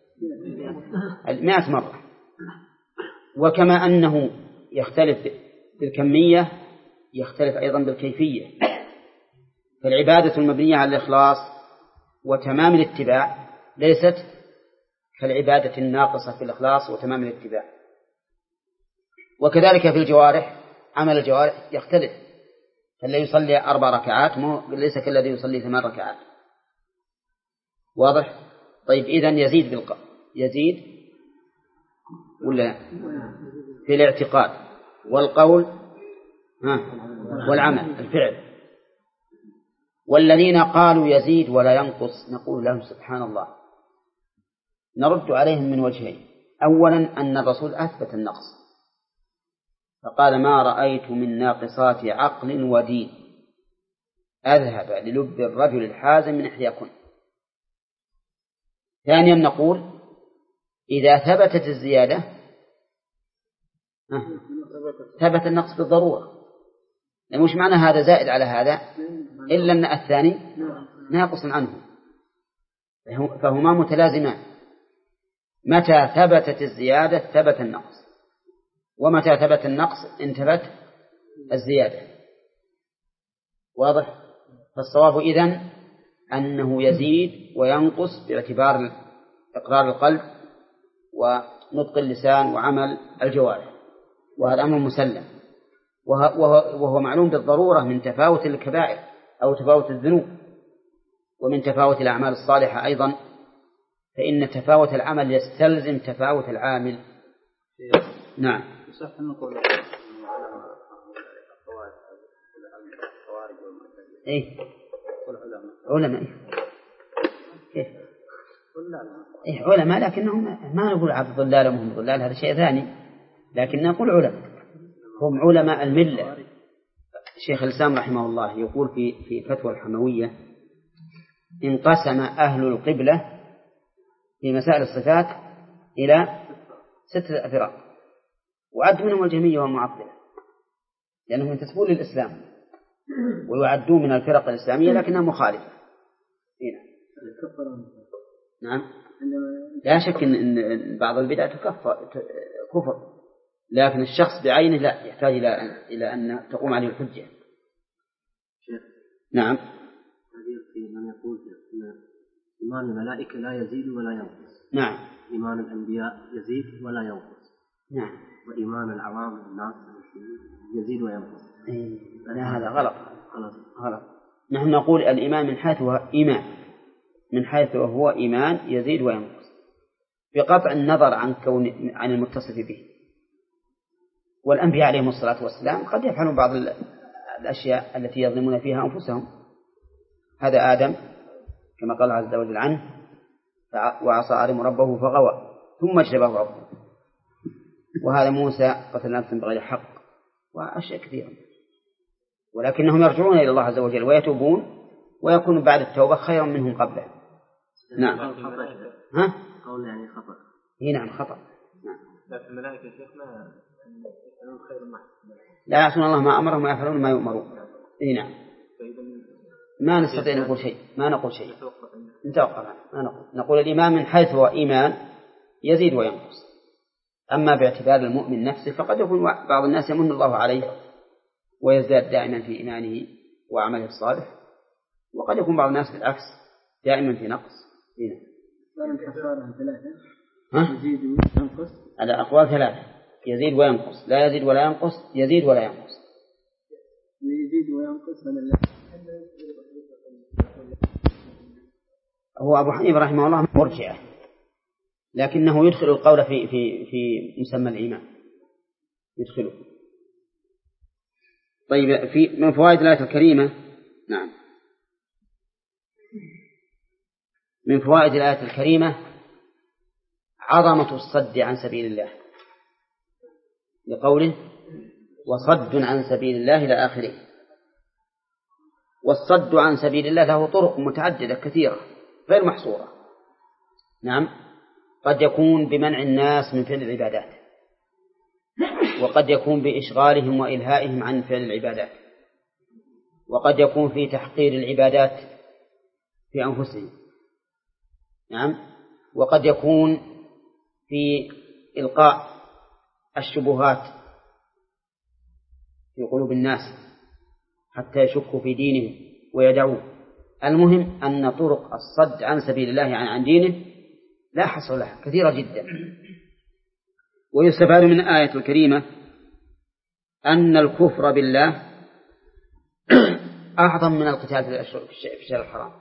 مئة مرة. وكما أنه يختلف بالكمية يختلف أيضا بالكيفية. فالعبادة المبنية على الإخلاص وتمام الاتباع ليست كالعبادة الناقصة في الإخلاص وتمام الاتباع. وكذلك في الجوارح عمل الجوارح يختلف. فالذي يصلي أربع ركعات ليس كالذي يصلي ثمان ركعات. واضح؟ طيب إذن يزيد بالق... يزيد ولا في الاعتقاد والقول ها والعمل الفعل. والذين قالوا يزيد ولا ينقص نقول لهم سبحان الله. نرد عليهم من وجهين. أولا أن الرسول أثبت النقص فقال ما رأيت من ناقصات عقل ودين أذهب للب الرجل الحازم من إحداكن. ثانيا نقول إذا ثبتت الزيادة ثبت النقص بالضرورة. يعني مش معنى هذا زائد على هذا إلا أن الثاني ناقص عنه فهما متلازمان. متى ثبتت الزيادة ثبت النقص ومتى ثبت النقص انتبت الزيادة. واضح؟ فالصواب إذن أنه يزيد وينقص باعتبار إقرار القلب ونطق اللسان وعمل الجوارح. وهذا أمر مسلم وهو معلوم بالضرورة من تفاوت الكبائر أو تفاوت الذنوب ومن تفاوت الأعمال الصالحة أيضا. فإن تفاوت العمل يستلزم تفاوت العامل. نعم. صح نقول إيه علماء كيف إيه علماء لكنهم ما نقول عبد ضلال وهم ضلال هذا شيء ثاني. لكن نقول علماء هم علماء الملة. الشيخ الإسلام رحمه الله يقول في في فتوى الحموية انقسم أهل القبلة في مسائل الصفات إلى ستة فرق وعد منهم الجهمية والمعطلة لأنهم ينتسبون للإسلام ويعدون من الفرق الإسلامية لكنها مخالفة. نعم لا شك إن بعض البدع تكفر كفر لكن الشخص بعينه لا يحتاج إلى إلى أن تقوم عليه الحجة. نعم. هذه من يقول أن إيمان الملائكة لا يزيد ولا ينقص. نعم. إيمان الأنبياء يزيد ولا ينقص. نعم. وإيمان العوام الناس يزيد وينقص. إيه. لا هذا غلط. غلط. غلط. نحن نقول الإيمان من حيث هو إيمان من حيث هو إيمان يزيد وينقص بقطع النظر عن كون عن المتصف به. والأنبياء عليهم الصلاة والسلام قد يفعلون بعض الأشياء التي يظلمون فيها أنفسهم. هذا آدم كما قال عز وجل عنه وعصى آدم ربه فغوى ثم اجتباه ربه. وهذا موسى قتل نفسا بغير حق وأشياء كثيرة. ولكنهم يرجعون إلى الله عز وجل ويتوبون ويكون بعد التوبة خيرا منهم قبله. نعم. ها؟ قول يعني خطأ. إيه نعم خطأ. نعم. لكن الملائكة شيخنا يفعلون خير المحسن. لا يعصون الله ما أمرهم ويفعلون ما يؤمرون. إيه نعم. ما نستطيع نقول شيء ما نقول شيء نتوقف ما نقول نقول الإيمان من حيث هو إيمان يزيد وينقص. أما باعتبار المؤمن نفسه فقد يكون بعض الناس يمن الله عليه ويزداد دائما في إيمانه وعمله الصالح وقد يكون بعض الناس بالعكس دائما في نقص. هنا ها؟ يزيد وينقص على أقوال ثلاثة يزيد وينقص لا يزيد ولا ينقص يزيد ولا ينقص. يزيد وينقص من الله. هو أبو حنيفة رحمه الله مرجئة لكنه يدخل القول في في في مسمى الإيمان يدخله. طيب في من فوائد الآية الكريمة. نعم. من فوائد الآية الكريمة عظمة الصد عن سبيل الله، لقوله وصد عن سبيل الله إلى آخره. والصد عن سبيل الله له طرق متعددة كثيرة غير محصورة. نعم، قد يكون بمنع الناس من فعل العبادات، وقد يكون بإشغالهم وإلهائهم عن فعل العبادات، وقد يكون في تحقير العبادات في أنفسهم. نعم، وقد يكون في إلقاء الشبهات في قلوب الناس حتى يشكوا في دينهم ويدعوه. المهم أن طرق الصد عن سبيل الله عن دينه لا حصر لها، كثيرة جدا. ويستفاد من الآية الكريمة أن الكفر بالله أعظم من القتال في الشهر الحرام.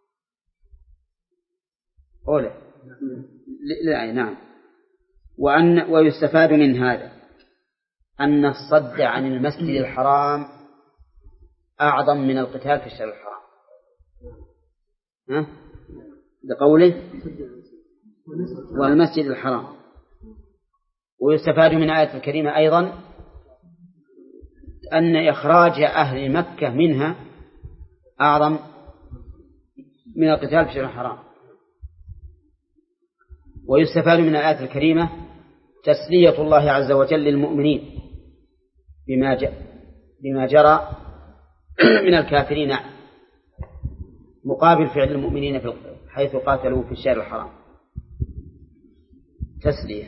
أولا لا نعم. وأن ويستفاد من هذا أن الصد عن المسجد الحرام أعظم من القتال في الشهر الحرام، ها؟ لقوله والمسجد الحرام. ويستفاد من الآية الكريمة أيضا أن إخراج أهل مكة منها أعظم من القتال في الشهر الحرام. ويستفاد من الآية الكريمة تسلية الله عز وجل للمؤمنين بما بما جرى من الكافرين مقابل فعل المؤمنين حيث قاتلوا في الشهر الحرام. تسلية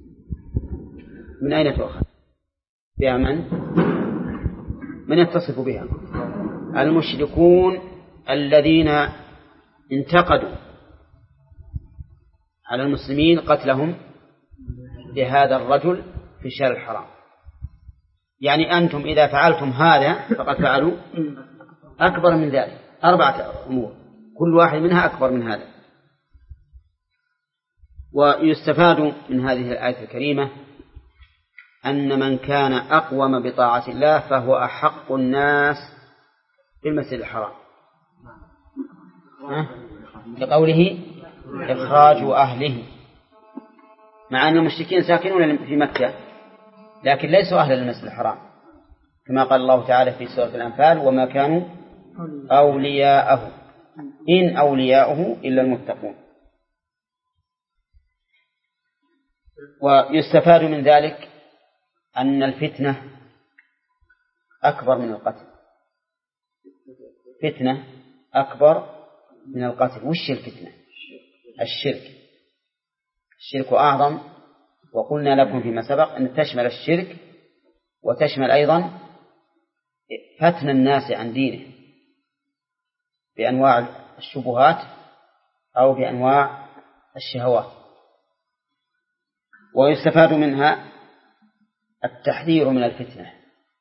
من أين تؤخذ؟ بها من؟ من يتصف بها؟ المشركون الذين انتقدوا على المسلمين قتلهم لهذا الرجل في الشهر الحرام. يعني أنتم إذا فعلتم هذا فقد فعلوا أكبر من ذلك، أربعة أمور كل واحد منها أكبر من هذا. ويستفاد من هذه الآية الكريمة أن من كان أقوم بطاعة الله فهو أحق الناس بالمسجد الحرام، لقوله إخراج أهله، مع أن المشركين ساكنون في مكة لكن ليسوا أهل المسجد الحرام، كما قال الله تعالى في سورة الأنفال وما كانوا أولياءه إن أولياؤه إلا المتقون. ويستفاد من ذلك أن الفتنة أكبر من القتل. فتنة أكبر من القتل. وش الفتنة؟ الشرك. الشرك أعظم، وقلنا لكم فيما سبق أن تشمل الشرك وتشمل أيضا فتن الناس عن دينه بأنواع الشبهات أو بأنواع الشهوات. ويستفاد منها التحذير من الفتنة.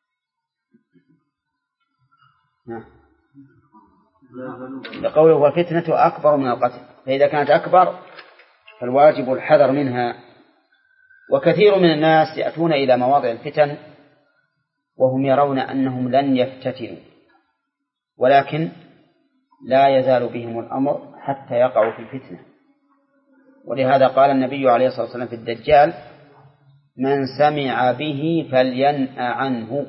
لقوله والفتنة أكبر من القتل، فإذا كانت أكبر فالواجب الحذر منها. وكثير من الناس يأتون إلى مواضع الفتن وهم يرون أنهم لن يفتتنوا، ولكن لا يزال بهم الأمر حتى يقعوا في الفتنة. ولهذا قال النبي عليه الصلاة والسلام في الدجال من سمع به فلينأ عنه.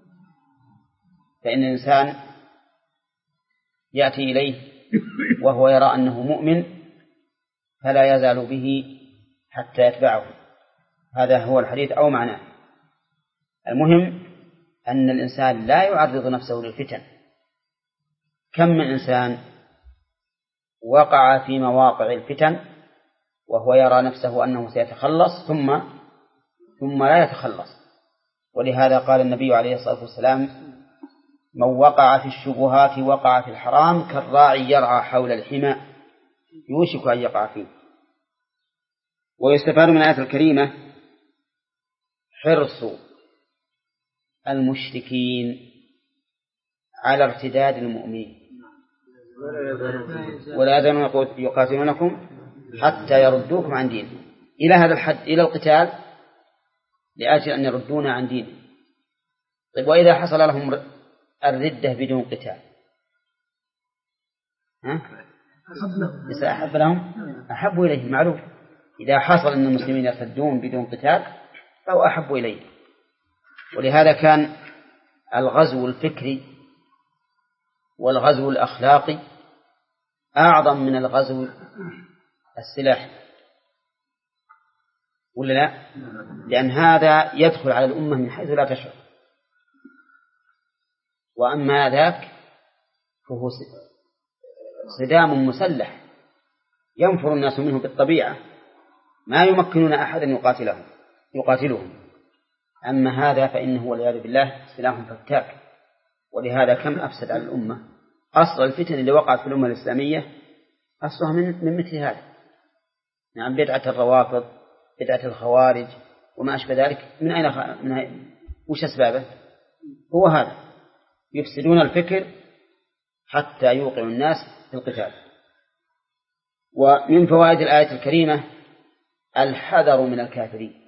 فإن الإنسان يأتي إليه وهو يرى أنه مؤمن فلا يزال به حتى يتبعه. هذا هو الحديث أو معناه. المهم أن الإنسان لا يعرض نفسه للفتن. كم من إنسان وقع في مواقع الفتن وهو يرى نفسه أنه سيتخلص ثم ثم لا يتخلص. ولهذا قال النبي عليه الصلاة والسلام من وقع في الشبهات وقع في الحرام كالراعي يرعى حول الحمى يوشك أن يقع فيه. ويستفاد من الآية الكريمة حرص المشركين على ارتداد المؤمنين ولا يزالون يقاتلونكم حتى يردوكم عن دينكم إلى هذا الحد، إلى القتال لأجل أن يردونا عن دينه. طيب وإذا حصل لهم الردة بدون قتال ها؟ إذا أحب لهم أحب إليه، معروف. إذا حصل أن المسلمين يرتدون بدون قتال فهو أحب إليه. ولهذا كان الغزو الفكري والغزو الأخلاقي أعظم من الغزو السلاحي، ولا لا؟ لأن هذا يدخل على الأمة من حيث لا تشعر، وأما ذاك فهو صدام مسلح ينفر الناس منه بالطبيعة، ما يمكنون أحدا يقاتلهم يقاتلهم. أما هذا فإنه والعياذ بالله سلاح فتاك. ولهذا كم أفسد على الأمة. أصل الفتن اللي وقعت في الأمة الإسلامية أصلها من, من مثل هذا. نعم، بدعة الروافض، بدعة الخوارج وما أشبه ذلك. من أين خ... من أين... وش أسبابه؟ هو هذا، يفسدون الفكر حتى يوقعوا الناس في القتال. ومن فوائد الآية الكريمة الحذر من الكافرين،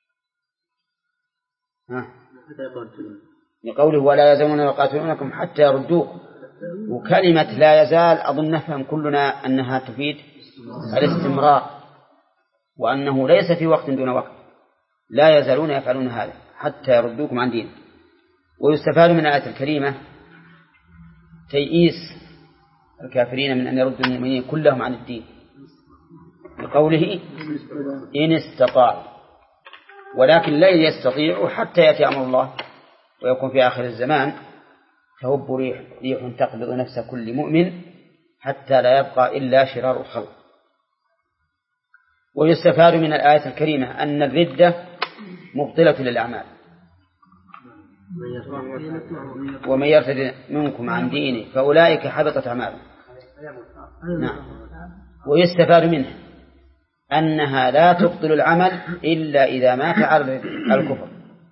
لقوله ولا يزالون يقاتلونكم حتى يردوكم. وكلمة لا يزال أظن نفهم كلنا أنها تفيد الاستمرار، وأنه ليس في وقت دون وقت، لا يزالون يفعلون هذا حتى يردوكم عن دين. ويستفاد من الآية الكريمة تيئيس الكافرين من أن يردوا المؤمنين كلهم عن الدين، لقوله إن استطاعوا، ولكن لا يستطيعوا حتى يأتي أمر الله ويكون في آخر الزمان تهب ريح, ريح تقبض نفس كل مؤمن حتى لا يبقى إلا شرار الخلق. ويستفاد من الآية الكريمة أن الردة مبطلة للأعمال، ومن يرتد منكم عن دينه فأولئك حبطت أعمالهم. نعم. ويستفاد منه أنها لا تبطل العمل إلا إذا مات على الكفر،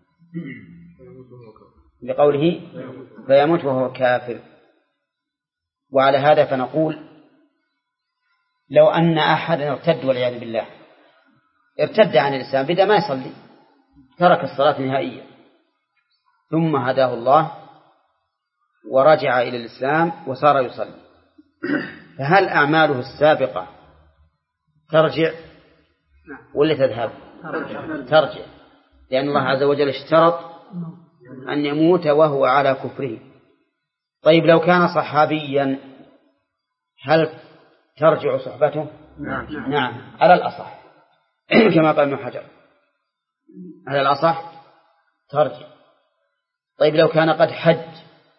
بقوله فيموت وهو كافر. وعلى هذا فنقول لو أن أحدا ارتد والعياذ بالله، ارتد عن الإسلام بدأ ما يصلي، ترك الصلاة نهائيا، ثم هداه الله ورجع إلى الإسلام وصار يصلي، فهل أعماله السابقة ترجع ولا تذهب؟ ترجع، لأن الله عز وجل اشترط أن يموت وهو على كفره. طيب لو كان صحابيا هل ترجع صحبته؟ نعم, نعم على الأصح كما قال ابن حجر، على الأصح ترجع. طيب لو كان قد حج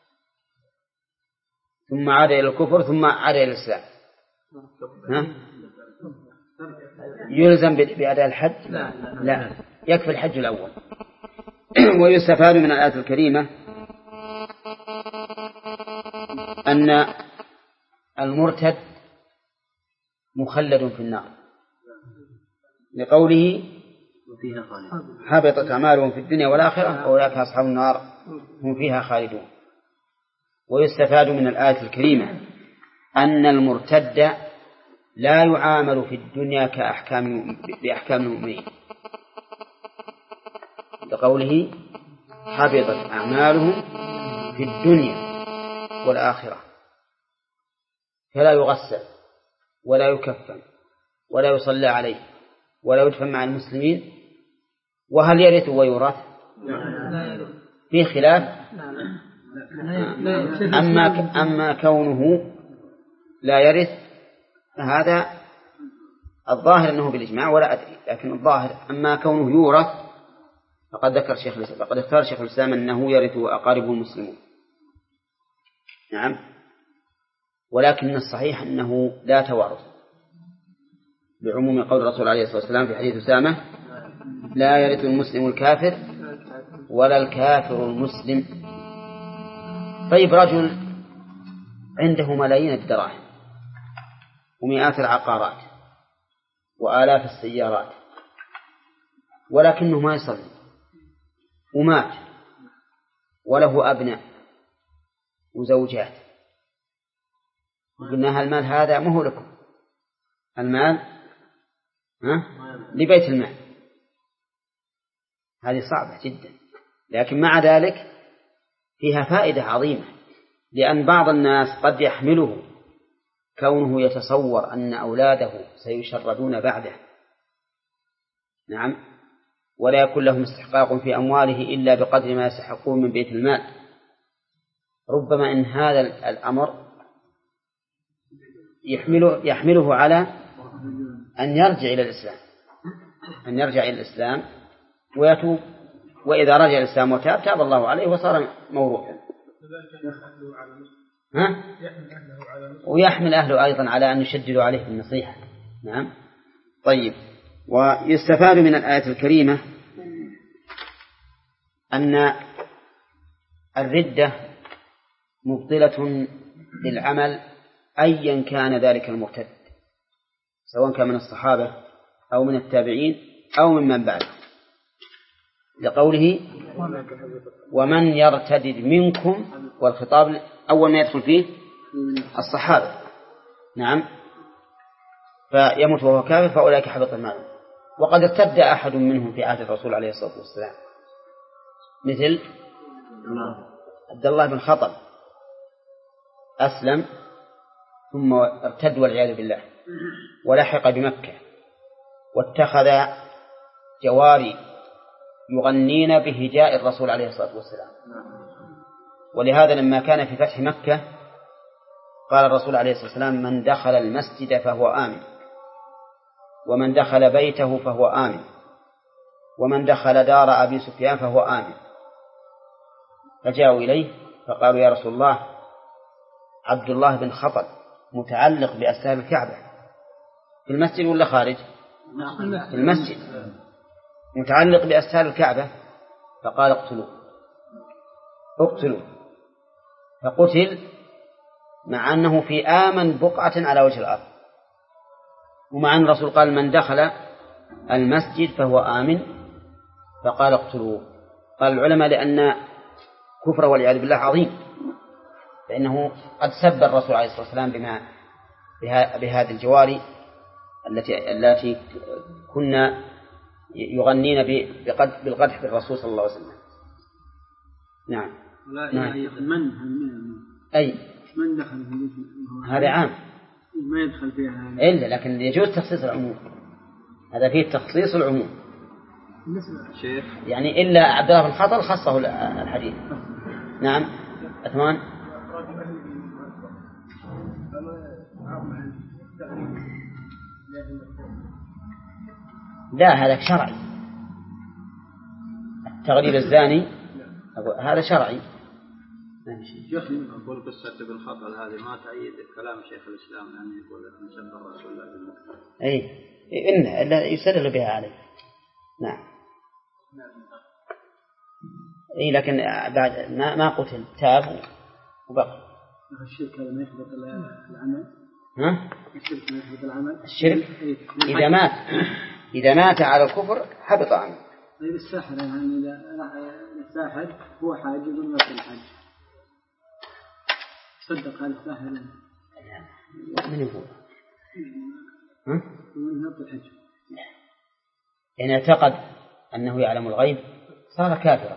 ثم عاد إلى الكفر ثم عاد إلى الإسلام، ها؟ يلزم بأداء الحج؟ لا, لا. يكفي الحج الأول. ويستفاد من الآية الكريمة أن المرتد مخلد في النار، لقوله حبطت أعمالهم في الدنيا والآخرة أولئك أصحاب النار هم فيها خالدون. ويستفاد من الآية الكريمة أن المرتد لا يعامل في الدنيا كأحكام بأحكام المؤمنين، لقوله حبطت أعمالهم في الدنيا والآخرة، فلا يغسل ولا يكفن ولا يصلى عليه ولا يدفن مع المسلمين. وهل يرث ويورث؟ في خلاف. أما أما كونه لا يرث هذا الظاهر أنه بالإجماع ولا أدري، لكن الظاهر أما كونه يورث فقد ذكر شيخ الإسلام فقد اختار شيخ الإسلام أنه يرث أقاربه المسلمون. نعم. ولكن الصحيح أنه لا توارث، بعموم قول الرسول عليه الصلاة والسلام في حديث أسامة لا يرث المسلم الكافر ولا الكافر المسلم. طيب رجل عنده ملايين الدراهم ومئات العقارات وآلاف السيارات ولكنه ما يصلي ومات وله أبناء وزوجات، قلنا المال هذا ما هو لكم، المال ها؟ لبيت المال. هذه صعبة جدا، لكن مع ذلك فيها فائدة عظيمة، لأن بعض الناس قد يحمله كونه يتصور أن أولاده سيشردون بعده، نعم، ولا يكون لهم استحقاق في أمواله إلا بقدر ما يستحقون من بيت المال. ربما إن هذا الأمر يحمله, يحمله على أن يرجع إلى الإسلام، أن يرجع إلى الإسلام ويتوب، وإذا رجع الإسلام وتاب تاب الله عليه وصار موروثا. ها؟ ويحمل أهله أيضا على أن يشددوا عليه بالنصيحة. نعم. طيب، ويستفاد من الآية الكريمة أن الردة مبطلة للعمل أيا كان ذلك المرتد، سواء كان من الصحابة أو من التابعين أو من من بعد، لقوله ومن يرتد منكم، والخطاب أول ما يدخل فيه الصحابة. نعم. فيموت وهو كافر فأولئك حبط المال. وقد ارتد أحد منهم في عهد الرسول عليه الصلاة والسلام، مثل عبد الله بن خطل، أسلم ثم ارتد والعياذ بالله، ولحق بمكة واتخذ جواري يغنين بهجاء الرسول عليه الصلاة والسلام. ولهذا لما كان في فتح مكة قال الرسول عليه الصلاة والسلام من دخل المسجد فهو آمن، ومن دخل بيته فهو آمن، ومن دخل دار أبي سفيان فهو آمن. فجاءوا إليه فقالوا يا رسول الله عبد الله بن خطل متعلق بأستار الكعبة في المسجد ولا خارج؟ في المسجد، متعلق بأستار الكعبة. فقال اقتلوه اقتلوه فقتل، مع أنه في آمن بقعة على وجه الأرض، ومع أن الرسول قال من دخل المسجد فهو آمن، فقال اقتلوه. قال العلماء لأن كفر والعياذ بالله عظيم، فإنه قد سب الرسول عليه الصلاة والسلام بما بهذه الجواري التي التي كنا يغنين بالقدح بالرسول صلى الله عليه وسلم. نعم. نعم. من أي من دخل في هذا عام ما يدخل فيها إلا، لكن يجوز تخصيص العموم، هذا فيه تخصيص العموم. شيخ يعني إلا عبد الله بن خطل خصه الحديث. نعم. أثمان. لا، هذا شرعي، تغريب الزاني هذا شرعي. أقول قصة ابن خطل هذه ما تأيد كلام شيخ الإسلام، يعني يقول أن سب الرسول الله بالمكتب. أي إن لا يسدل بها عليه. نعم. أي لكن بعد ما ما قتل تاب وبقى. الشرك هذا ما يحبط العمل. ها؟ الشرك ما يحبط العمل. الشرك إذا مات إذا مات على الكفر حبط عمله. طيب الساحر يعني إذا الساحر هو حاجز ولا الحج صدق على الساحر من يقول؟ ها؟ ومن يطلع الحج. إن اعتقد أنه يعلم الغيب صار كافرا،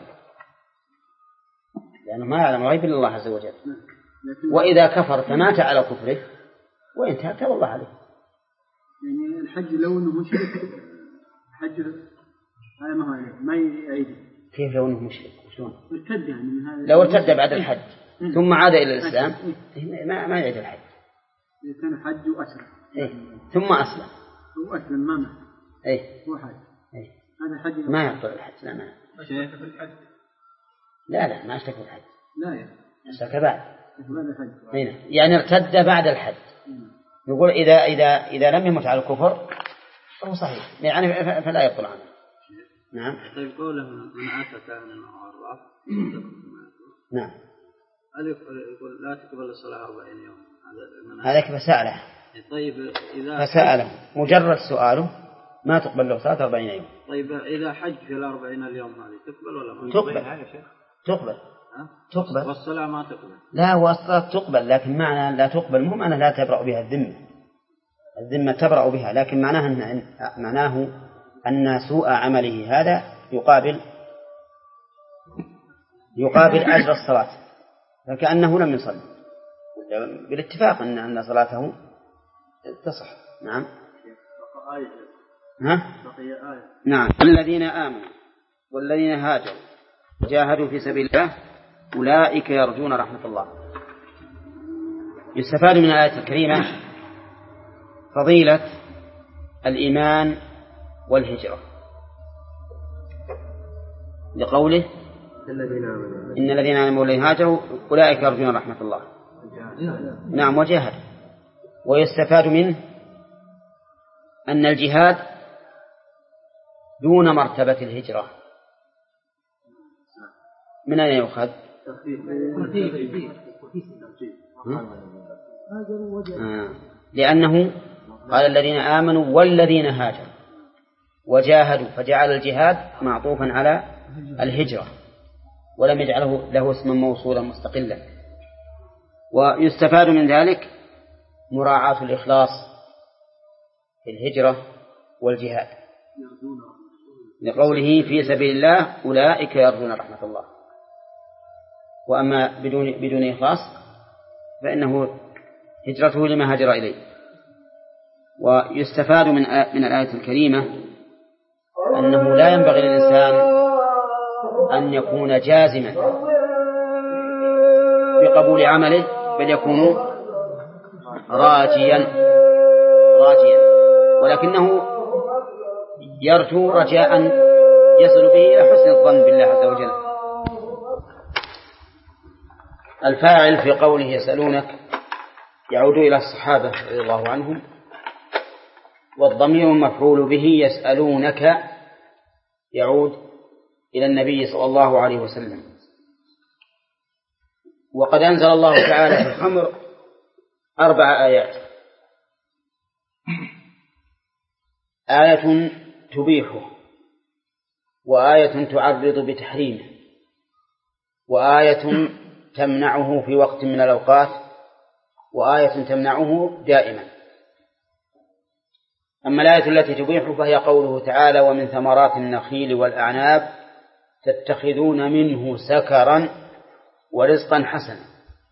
لأنه ما يعلم الغيب إلا الله عز وجل. وإذا كفر فمات على كفره وإن تاب تاب الله عليه. يعني الحج لو أنه مشرك حج هذا ما هو ما يعيد. كيف لو أنه مشرك؟ شلون؟ ارتد يعني من هذا. لو ارتد بعد الحج ثم عاد إلى الإسلام ما ما يعيد الحج. إذا كان حج وأسلم. إيه. ثم أسلم. هو أسلم ما مات. إيه. هو حج. إيه. هذا حج. ما يبطل الحج. لا ما. أشترك في الحج. لا لا ما اشترك في الحج. لا يا. اشترك بعد. بعد الحج. هنا يعني ارتد بعد الحج. يقول إذا إذا إذا لم يمت على الكفر فهو صحيح، يعني فلا يبطل عنه. نعم. طيب قوله من أتى كاهنا أو عراف. نعم. هذا يقول لا تقبل الصلاة أربعين يوم. هذا كيف سأله؟ طيب إذا فسأله مجرد سؤاله ما تقبل له صلاة أربعين يوم. طيب إذا حج في الأربعين اليوم هذه تقبل ولا ما تقبل؟ تقبل. تقبل. والصلاة ما تقبل. لا، والصلاة تقبل، لكن معنى لا تقبل مو معنى لا تبرأ بها الذمة. الذمة تبرأ بها، لكن معناه أن معناه أن سوء عمله هذا يقابل يقابل أجر الصلاة، فكأنه لم يصلي بالاتفاق أن أن صلاته تصح. نعم. آية. ها؟ بقي آية. نعم. الذين آمنوا والذين هاجروا جاهدوا في سبيل الله أولئك يرجون رحمة الله. يستفاد من الآية الكريمة فضيلة الإيمان والهجرة لقوله إن الذين آمنوا والذين هاجروا أولئك يرجون رحمة الله. نعم وجاهدوا. ويستفاد منه أن الجهاد دون مرتبة الهجرة. من أين يؤخذ؟ آه. لأنه قال الذين آمنوا والذين هاجروا وجاهدوا فجعل الجهاد معطوفا على الهجرة ولم يجعله له اسما موصولا مستقلا. ويستفاد من ذلك مراعاة الإخلاص في الهجرة والجهاد لقوله في سبيل الله أولئك يرجون رحمة الله. وأما بدون بدون إخلاص فإنه هجرته لما هاجر إليه. ويستفاد من من الآية الكريمة أنه لا ينبغي للإنسان أن يكون جازما بقبول عمله بل يكون راجيا راجيا ولكنه يرجو رجاء يصل به إلى حسن الظن بالله عز وجل. الفاعل في قوله يسألونك يعود إلى الصحابة رضي الله عنهم والضمير مفعول به يسألونك يعود إلى النبي صلى الله عليه وسلم. وقد أنزل الله تعالى في الخمر أربع آيات. آية تبيحه وآية تعرض بتحريمه وآية تمنعه في وقت من الأوقات وآية تمنعه دائما. أما الآية التي تبيحه فهي قوله تعالى ومن ثمرات النخيل والأعناب تتخذون منه سكرا ورزقا حسنا.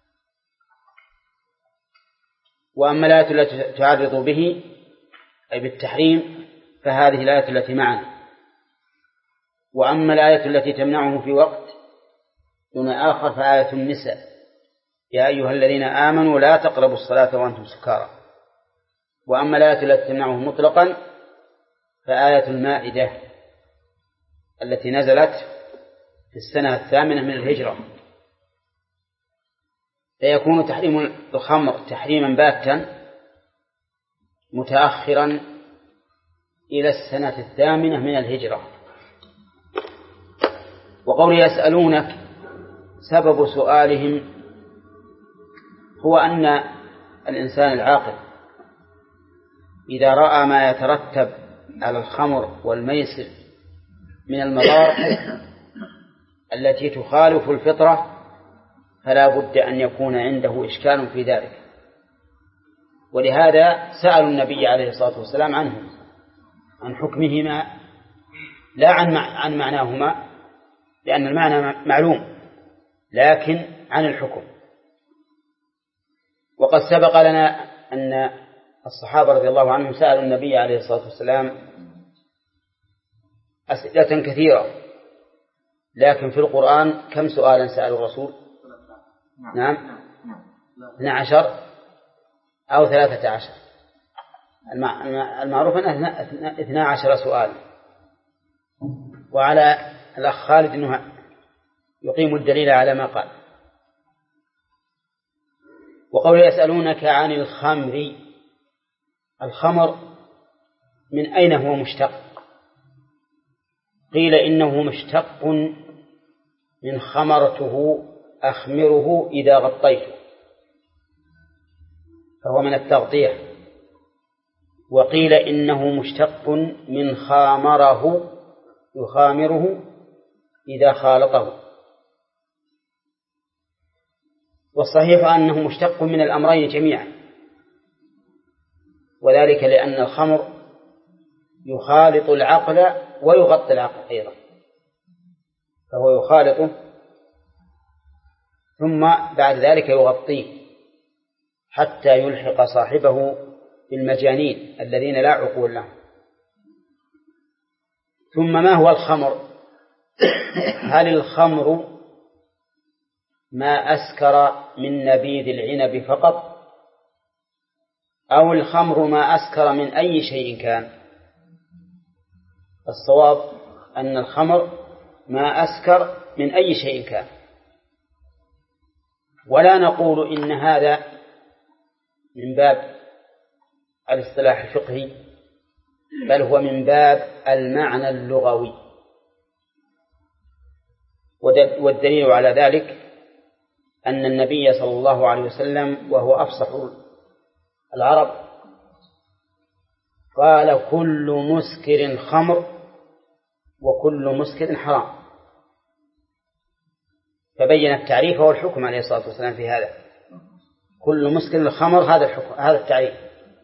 وأما الآية التي تعرض به أي بالتحريم فهذه الآية التي معنا. وأما الآية التي تمنعه في وقت دون آخر فآية النساء يا أيها الذين آمنوا لا تقربوا الصلاة وأنتم سكارى. وأما الآية التي تمنعه مطلقا فآية المائدة التي نزلت في السنة الثامنة من الهجرة. فيكون تحريم الخمر تحريما باتا متأخرا إلى السنة الثامنة من الهجرة. وقول يسألونك سبب سؤالهم هو أن الإنسان العاقل إذا رأى ما يترتب على الخمر والميسر من المضار التي تخالف الفطرة فلا بد أن يكون عنده إشكال في ذلك. ولهذا سألوا النبي عليه الصلاة والسلام عنه عن حكمهما لا عن عن معناهما لأن المعنى معلوم لكن عن الحكم. وقد سبق لنا أن الصحابة رضي الله عنهم سألوا النبي عليه الصلاة والسلام أسئلة كثيرة لكن في القرآن كم سؤالا سأل الرسول؟ نعم اثنى عشر أو ثلاثة عشر. المعروف أنه اثنى عشر سؤال. وعلى الأخ خالد أنه يقيم الدليل على ما قال. وقول يسألونك عن الخمر الخمر من أين هو مشتق؟ قيل إنه مشتق من خمرته أخمره إذا غطيته فهو من التغطية. وقيل إنه مشتق من خامره يخامره إذا خالطه. والصحيح أنه مشتق من الأمرين جميعا وذلك لأن الخمر يخالط العقل ويغطي العقل أيضا فهو يخالطه ثم بعد ذلك يغطيه حتى يلحق صاحبه بالمجانين الذين لا عقول لهم. ثم ما هو الخمر؟ هل الخمر ما أسكر من نبيذ العنب فقط، أو الخمر ما أسكر من أي شيء كان؟ الصواب أن الخمر ما أسكر من أي شيء كان، ولا نقول إن هذا من باب الاصطلاح الفقهي، بل هو من باب المعنى اللغوي. والدليل على ذلك أن النبي صلى الله عليه وسلم وهو أفصح العرب قال: كل مسكر خمر وكل مسكر حرام، فبين التعريف والحكم عليه الصلاة والسلام في هذا. كل مسكر الخمر هذا الحكم، هذا التعريف،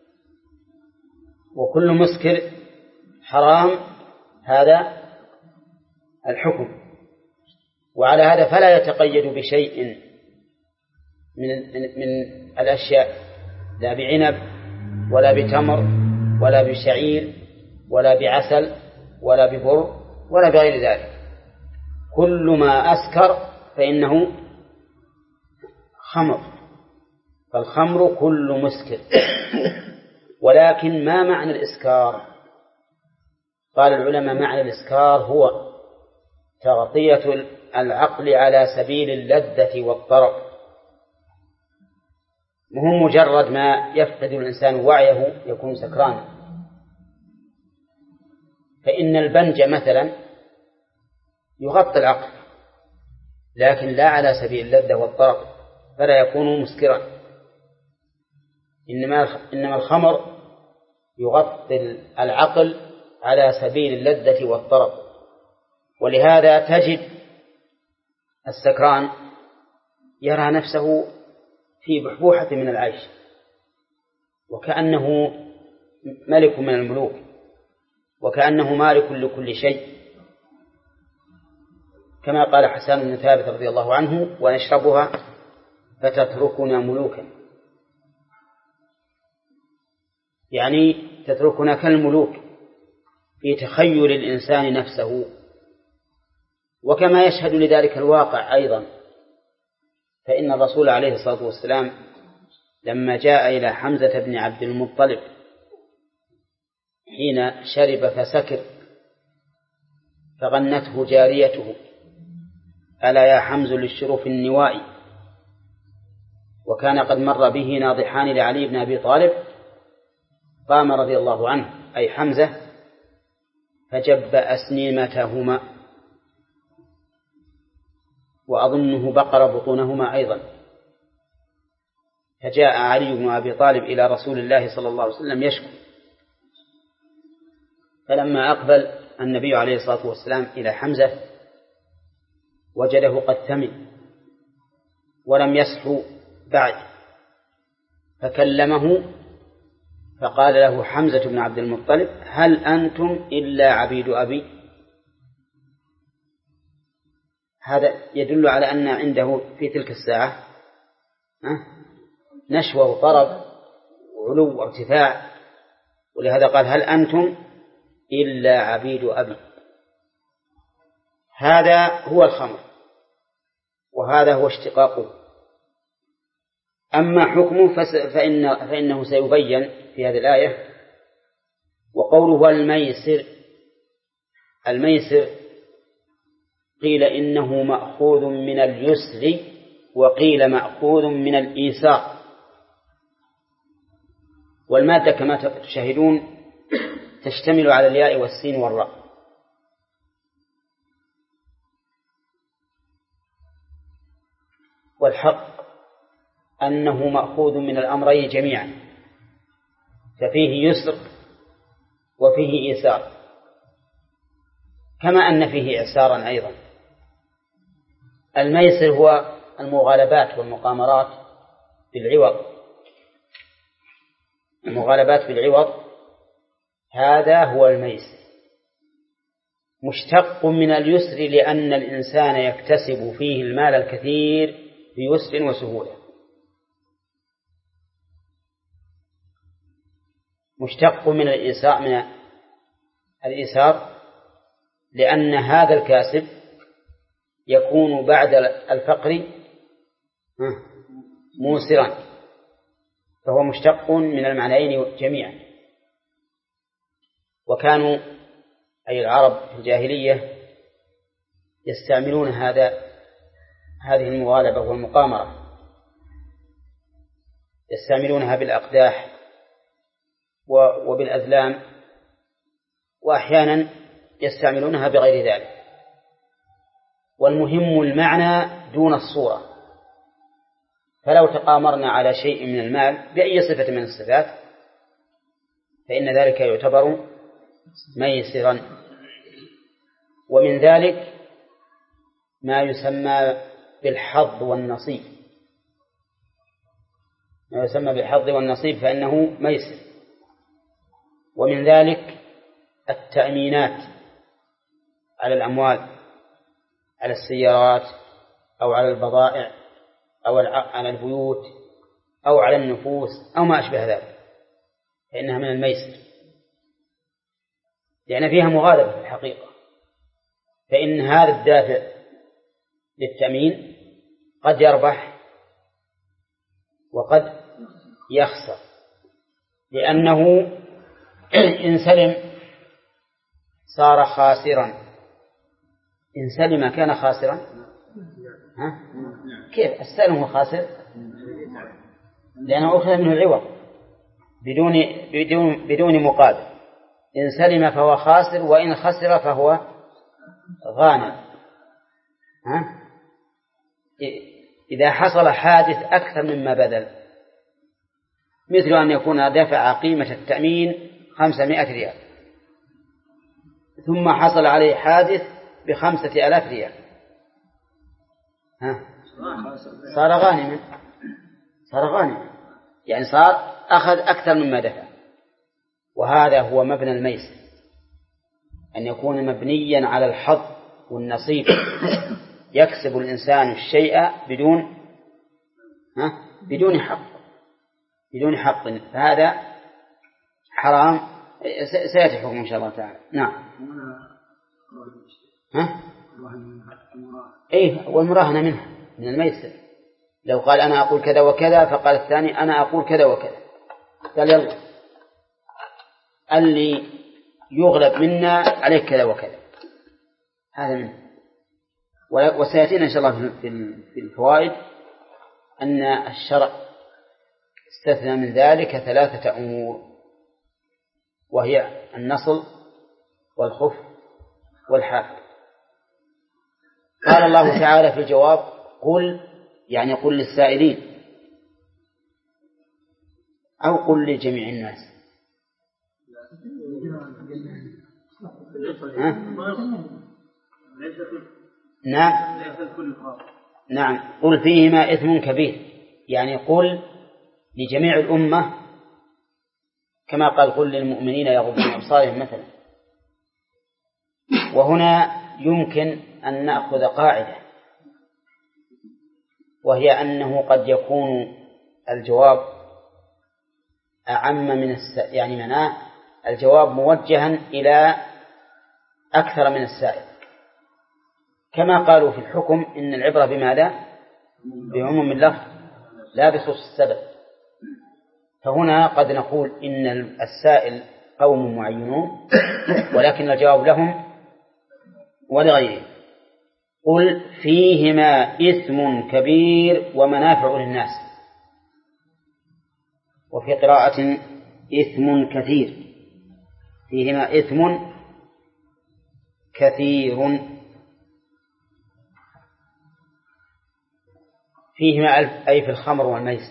وكل مسكر حرام هذا الحكم. وعلى هذا فلا يتقيد بشيء من من الأشياء، لا بعنب ولا بتمر ولا بشعير ولا بعسل ولا ببر ولا بغير ذلك. كل ما أسكر فإنه خمر، فالخمر كل مسكر. ولكن ما معنى الإسكار؟ قال العلماء: معنى الإسكار هو تغطية العقل على سبيل اللذة والطرب، مهم مجرد ما يفقد الإنسان وعيه يكون سكران. فإن البنج مثلا يغطي العقل، لكن لا على سبيل اللذة والطرب، فلا يكون مسكرا. إنما إنما الخمر يغطي العقل على سبيل اللذة والطرب. ولهذا تجد السكران يرى نفسه في بحبوحة من العيش، وكأنه ملك من الملوك، وكأنه مالك لكل شيء، كما قال حسان بن ثابت رضي الله عنه: ونشربها فتتركنا ملوكا، يعني تتركنا كالملوك في تخيل الإنسان نفسه. وكما يشهد لذلك الواقع أيضا، فإن الرسول عليه الصلاة والسلام لما جاء إلى حمزة بن عبد المطلب حين شرب فسكر فغنته جاريته: ألا يا حمز للشروف النوائي. وكان قد مر به ناضحان لعلي بن أبي طالب، قام رضي الله عنه أي حمزة فجب أسنمتهما، وأظنه بقر بطونهما أيضا. فجاء علي بن أبي طالب إلى رسول الله صلى الله عليه وسلم يشكو، فلما أقبل النبي عليه الصلاة والسلام إلى حمزة وجده قد ثمن ولم يصحو بعد، فكلمه فقال له حمزة بن عبد المطلب: هل أنتم إلا عبيد أبي؟ هذا يدل على أن عنده في تلك الساعة نشوة وطرب وعلو وارتفاع، ولهذا قال: هل أنتم إلا عبيد أبي. هذا هو الخمر، وهذا هو اشتقاقه. أما حكمه فإن فإنه سيبين في هذه الآية. وقوله الميسر، الميسر قيل إنه مأخوذ من اليسر، وقيل مأخوذ من الإيسار. والمادة كما تشاهدون تشتمل على الياء والسين والراء. والحق أنه مأخوذ من الأمرين جميعا، ففيه يسر وفيه إيسار، كما أن فيه إعسارا أيضا. الميسر هو المغالبات والمقامرات بالعوض، المغالبات بالعوض هذا هو الميسر، مشتق من اليسر لأن الإنسان يكتسب فيه المال الكثير بيسر وسهولة. مشتق من الإيسار من الإيسار لأن هذا الكاسب يكون بعد الفقر موسرا، فهو مشتق من المعنيين جميعا. وكانوا أي العرب في الجاهلية يستعملون هذا هذه المغالبة والمقامرة، يستعملونها بالأقداح وبالأذلام، وأحيانا يستعملونها بغير ذلك. والمهم المعنى دون الصورة، فلو تقامرنا على شيء من المال بأي صفة من الصفات فإن ذلك يعتبر ميسرا. ومن ذلك ما يسمى بالحظ والنصيب، ما يسمى بالحظ والنصيب فإنه ميسر. ومن ذلك التأمينات على الأموال، على السيارات أو على البضائع أو على البيوت أو على النفوس أو ما أشبه ذلك، فإنها من الميسر لأن فيها مغالبة في الحقيقة. فإن هذا الدافع للتأمين قد يربح وقد يخسر، لأنه إن سلم صار خاسرا، إن سلم كان خاسرا. ها؟ كيف السلم هو خاسر؟ لأنه أخذ منه العوض بدون بدون بدون مقابل. إن سلم فهو خاسر، وإن خسر فهو غانم. ها؟ إذا حصل حادث أكثر مما بدل، مثل أن يكون دفع قيمة التأمين خمسمائة ريال ثم حصل عليه حادث بخمسة آلاف ريال، ها؟ صار غانما، صار غانما يعني صار أخذ أكثر مما دفع. وهذا هو مبنى الميسر، أن يكون مبنيا على الحظ والنصيب، يكسب الإنسان الشيء بدون ها بدون حق بدون حق فهذا حرام، سيأتي حكم إن شاء الله تعالى. نعم. ها؟ إيه، والمراهنة منها من الميسر. لو قال أنا أقول كذا وكذا فقال الثاني أنا أقول كذا وكذا، قال يلا اللي يغلب منا عليك كذا وكذا، هذا منه. وسيأتينا إن شاء الله في الفوائد أن الشرع استثنى من ذلك ثلاثة أمور، وهي النصل والخف والحافظ. قال الله تعالى في الجواب قل، يعني قل للسائلين أو قل لجميع الناس. نعم نعم قل فيهما إثم كبير، يعني قل لجميع الأمة كما قال قل للمؤمنين يغضوا من أبصارهم مثلا. وهنا يمكن أن نأخذ قاعدة، وهي أنه قد يكون الجواب أعم من السائل، يعني معناه الجواب موجها إلى أكثر من السائل، كما قالوا في الحكم إن العبرة بماذا؟ بعموم اللفظ لا بخصوص السبب. فهنا قد نقول إن السائل قوم معينون ولكن الجواب لهم ولغيرهم. قل فيهما إثم كبير ومنافع للناس، وفي قراءة إثم كثير، فيهما إثم كثير. فيهما أي في الخمر والميسر.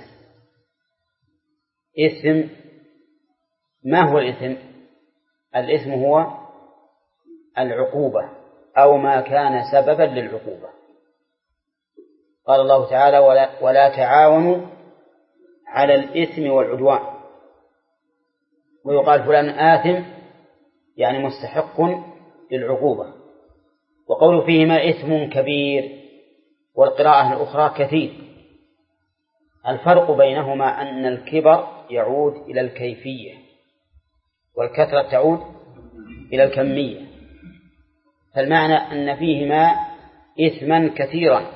إثم، ما هو الإثم؟ الإثم هو العقوبة أو ما كان سببا للعقوبة. قال الله تعالى ولا, ولا تعاونوا على الإثم والعدوان، ويقال فلان آثم يعني مستحق للعقوبة. وقول فيهما إثم كبير والقراءة الأخرى كثير. الفرق بينهما أن الكبر يعود إلى الكيفية والكثرة تعود إلى الكمية. فالمعنى أن فيهما إثما كثيرا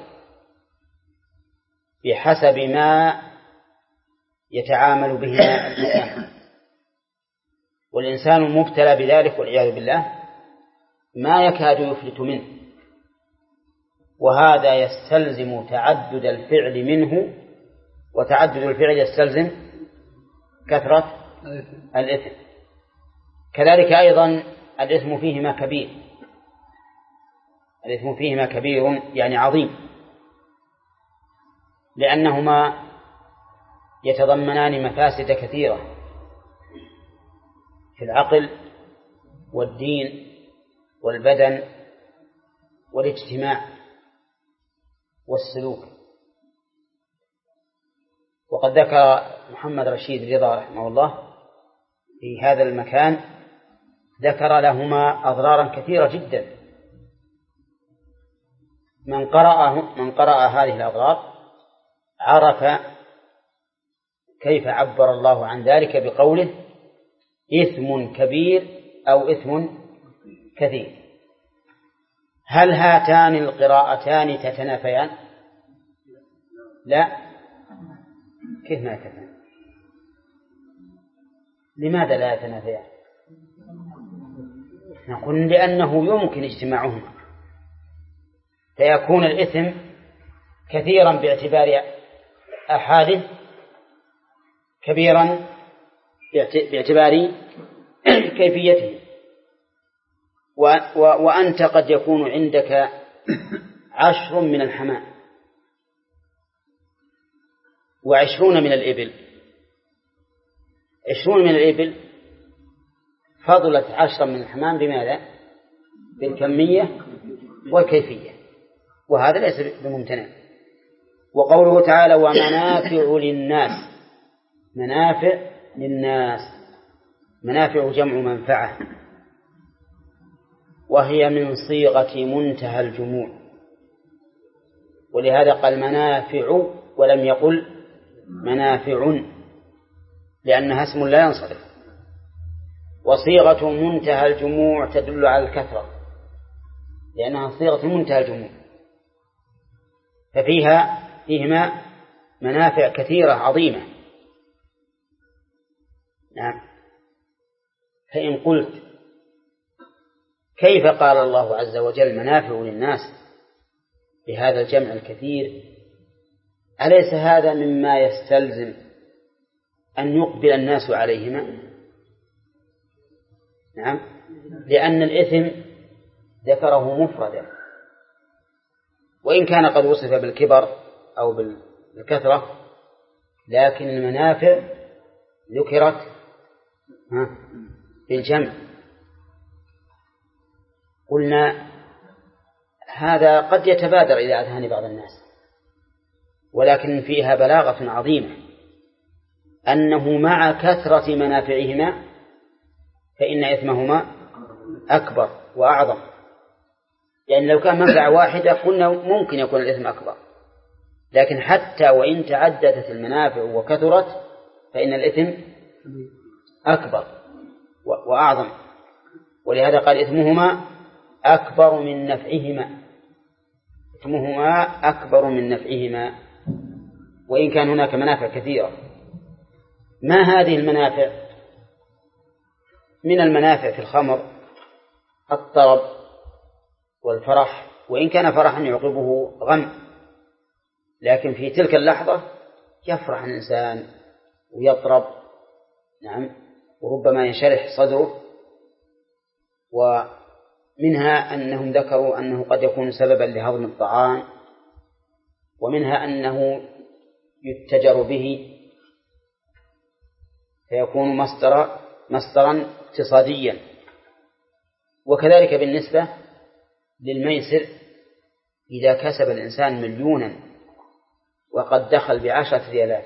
بحسب ما يتعامل بهما الإنسان، والإنسان مبتلى بذلك والعياذ بالله ما يكاد يفلت منه، وهذا يستلزم تعدد الفعل منه، وتعدد الفعل يستلزم كثرة الإثم. كذلك أيضا الإثم فيهما كبير، الإثم فيهما كبير يعني عظيم، لأنهما يتضمنان مفاسد كثيرة في العقل والدين والبدن والاجتماع والسلوك. وقد ذكر محمد رشيد رضا رحمه الله في هذا المكان، ذكر لهما أضرارا كثيرة جدا. من قرأ من قرأ هذه الأضرار عرف كيف عبر الله عن ذلك بقوله إثم كبير أو إثم كثير. هل هاتان القراءتان تتنافيان؟ لا. كيف ما يتنافيان؟ لماذا لا يتنافيان؟ نقول لأنه يمكن اجتماعهما، فيكون الإثم كثيرا باعتبار أحاده، كبيرا باعتبار كيفيته. وأنت قد يكون عندك عشر من الحمام وعشرون من الإبل، عشرون من الإبل فضلت عشرا من الحمام بماذا؟ بالكمية والكيفية، وهذا ليس بممتنع. وقوله تعالى ومنافع للناس، منافع للناس، منافع جمع منفعة، وهي من صيغة منتهى الجموع، ولهذا قال منافع ولم يقل منافع لأنها اسم لا ينصرف. وصيغة منتهى الجموع تدل على الكثرة لأنها صيغة منتهى الجموع، ففيها فيهما منافع كثيرة عظيمة. نعم. فإن قلت كيف قال الله عز وجل منافع للناس بهذا الجمع الكثير، أليس هذا مما يستلزم أن يقبل الناس عليهما؟ نعم، لأن الإثم ذكره مفردا، وإن كان قد وصف بالكبر أو بالكثرة، لكن المنافع ذكرت بالجمع. قلنا هذا قد يتبادر إلى أذهان بعض الناس، ولكن فيها بلاغة عظيمة، أنه مع كثرة منافعهما فإن إثمهما أكبر وأعظم، لأن لو كان منفعة واحدة قلنا ممكن يكون الإثم أكبر، لكن حتى وإن تعددت المنافع وكثرت فإن الإثم أكبر وأعظم. ولهذا قال إثمهما أكبر من نفعهما، إثمهما أكبر من نفعهما، وإن كان هناك منافع كثيرة. ما هذه المنافع؟ من المنافع في الخمر الطرب والفرح، وإن كان فرحا يعقبه غم، لكن في تلك اللحظة يفرح الإنسان ويطرب، نعم، وربما ينشرح صدره. ومنها أنهم ذكروا أنه قد يكون سببا لهضم الطعام، ومنها أنه يتجر به فيكون مصدرا مصدرا اقتصاديا. وكذلك بالنسبة للميسر، إذا كسب الإنسان مليونا وقد دخل بعشرة ريالات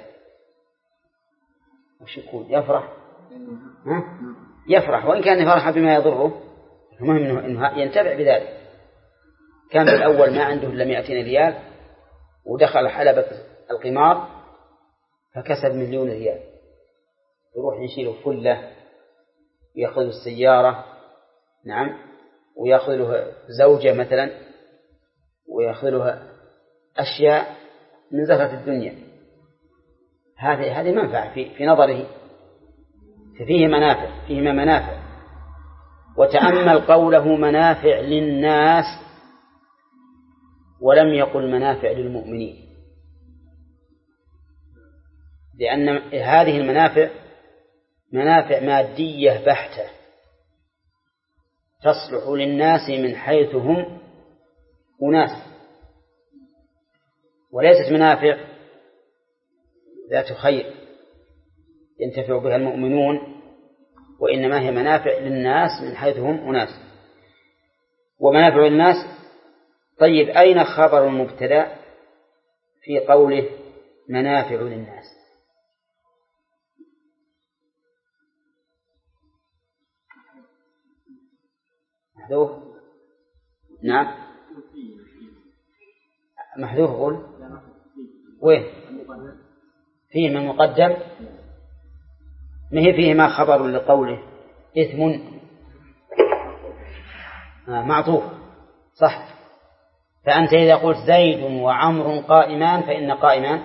وش يكون؟ يفرح؟ ها؟ يفرح، وإن كان فرح بما يضره، المهم أنه ينتفع بذلك. كان بالأول ما عنده إلا مئتين ريال ودخل حلبة القمار فكسب مليون ريال، يروح يشيله فلة ويأخذ السيارة، نعم، ويأخذ له زوجة مثلا، ويأخذ له أشياء من زهرة الدنيا، هذه هذه منفعة في, في نظره، ففيه منافع، فيهما منافع. وتأمل قوله منافع للناس ولم يقل منافع للمؤمنين، لأن هذه المنافع منافع مادية بحتة تصلح للناس من حيث هم أناس، وليست منافع ذات خير ينتفع بها المؤمنون، وإنما هي منافع للناس من حيث هم أناس. ومنافع للناس، طيب أين خبر المبتدأ في قوله منافع للناس؟ محذوف؟ نعم محذوف. قول وين فيه من مقدم؟ ما هي فيه ما خبر لقوله إثم آه معطوف صح. فأنت إذا قلت زيد وعمر قائمان فإن قائمان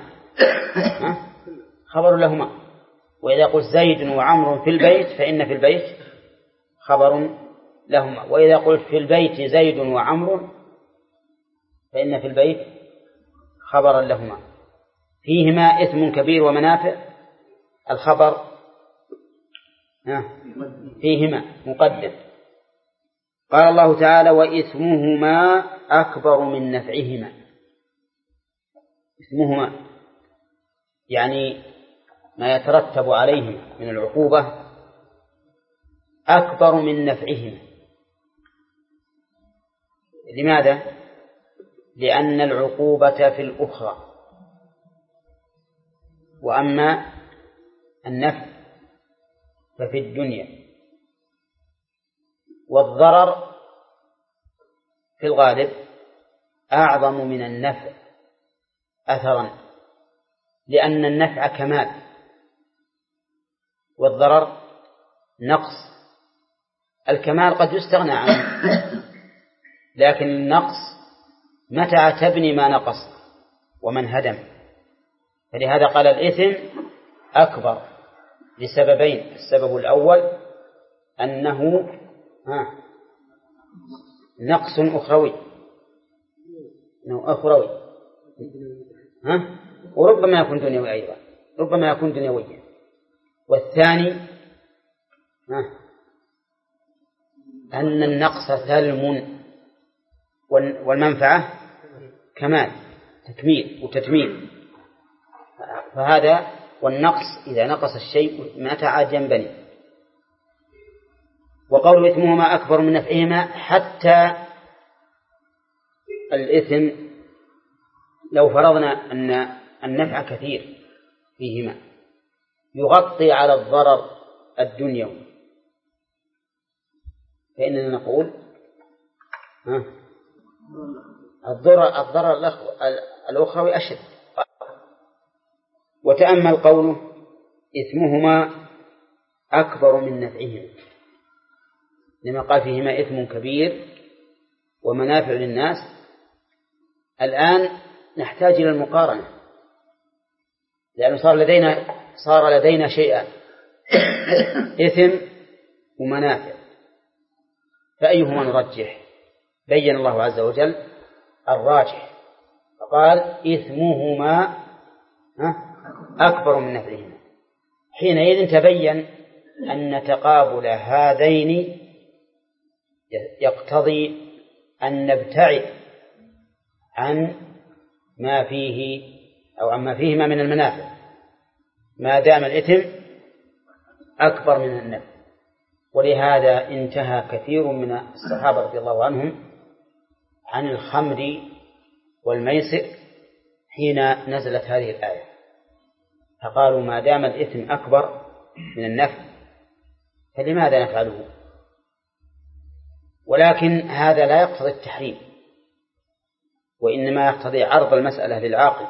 خبر لهما، وإذا قلت زيد وعمر في البيت فإن في البيت خبر لهما، وإذا قلت في البيت زيد وعمر فإن في البيت خبرا لهما. فيهما إثم كبير ومنافع، الخبر فيهما مقدم. قال الله تعالى وإثمهما أكبر من نفعهما. إثمهما يعني ما يترتب عليهما من العقوبة أكبر من نفعهما. لماذا؟ لأن العقوبة في الأخرى، وأما النفع ففي الدنيا. والضرر في الغالب أعظم من النفع أثرا، لأن النفع كمال والضرر نقص. الكمال قد يستغنى عنه، لكن النقص متى تبني ما نقص ومن هدم. فلهذا قال الإثم أكبر لسببين: السبب الأول أنه نقص أخروي، أنه أخروي ها؟ وربما يكون دنيوي أيضا، ربما يكون دنيويا. والثاني ها؟ أن النقص ثلم والمنفعة كمال، تكميل وتتميم. فهذا والنقص إذا نقص الشيء متى عاد ينبني. وقول إثمهما أكبر من نفعهما، حتى الإثم لو فرضنا أن النفع كثير فيهما يغطي على الضرر الدنيوي، فإننا نقول ها الضرر الضرر الأخروي أشد. وتأمل قوله إثمهما أكبر من نفعهما، لما قال فيهما إثم كبير ومنافع للناس. الآن نحتاج إلى المقارنة، لأنه صار لدينا صار لدينا شيئان: إثم ومنافع، فأيهما نرجح؟ بين الله عز وجل الراجح، فقال إثمهما أكبر من نفعهما. حينئذ تبين أن تقابل هذين يقتضي أن نبتعد عن ما فيه أو عما فيهما من المنافع، ما دام الإثم أكبر من النفع. ولهذا انتهى كثير من الصحابة رضي الله عنهم عن الخمر والميسر حين نزلت هذه الآية، فقالوا ما دام الإثم أكبر من النفع فلماذا نفعله؟ ولكن هذا لا يقتضي التحريم، وإنما يقتضي عرض المسألة للعاقل.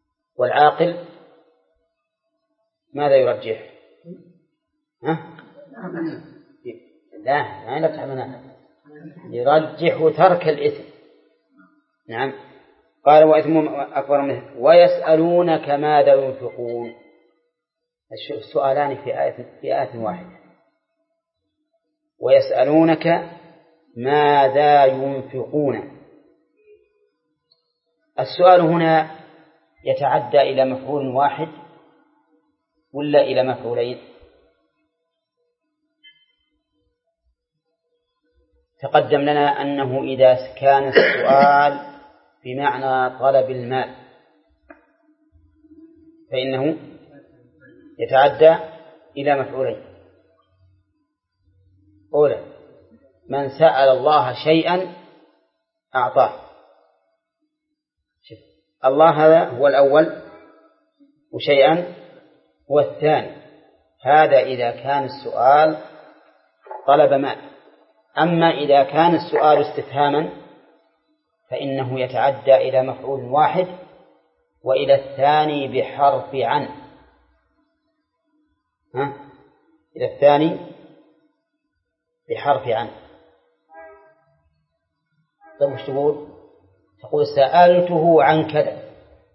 والعاقل ماذا يرجح؟ ها؟ لا ما يفتح منافع، يرجح ترك الإثم. نعم. قال وإثم أكبر منه. ويسألونك ماذا ينفقون، السؤالان في آية في آية واحدة. ويسألونك ماذا ينفقون، السؤال هنا يتعدى إلى مفعول واحد ولا إلى مفعولين؟ تقدم لنا أنه إذا كان السؤال بمعنى طلب المال فإنه يتعدى إلى مفعولين. أولا من سأل الله شيئا أعطاه، الله هذا هو الأول وشيئا هو الثاني، هذا إذا كان السؤال طلب مال. أما إذا كان السؤال استفهاما فإنه يتعدى إلى مفعول واحد وإلى الثاني بحرف عن. ها؟ إلى الثاني بحرف عن. طيب وش تقول؟ تقول سألته عن كذا،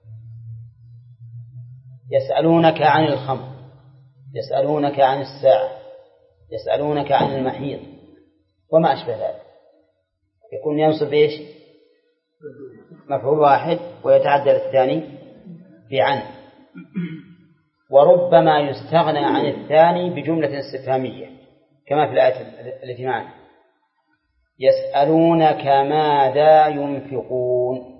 يسألونك عن الخمر، يسألونك عن الساعة، يسألونك عن المحيض وما أشبه ذلك، يكون ينصب إيش؟ مفعول واحد ويتعدى الثاني بعن. وربما يستغنى عن الثاني بجملة استفهامية كما في الآية التي معنا يسألونك ماذا ينفقون.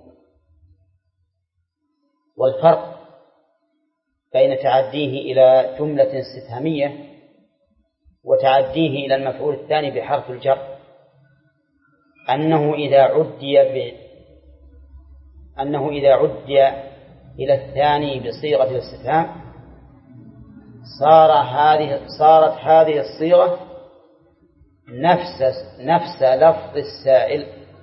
والفرق بين تعديه إلى جملة استفهامية وتعديه إلى المفعول الثاني بحرف الجر أنه إذا عدي ب... أنه إذا عدي إلى الثاني بصيغة الاستفهام صار هذه صارت هذه الصيغة نفس نفس لفظ السائل،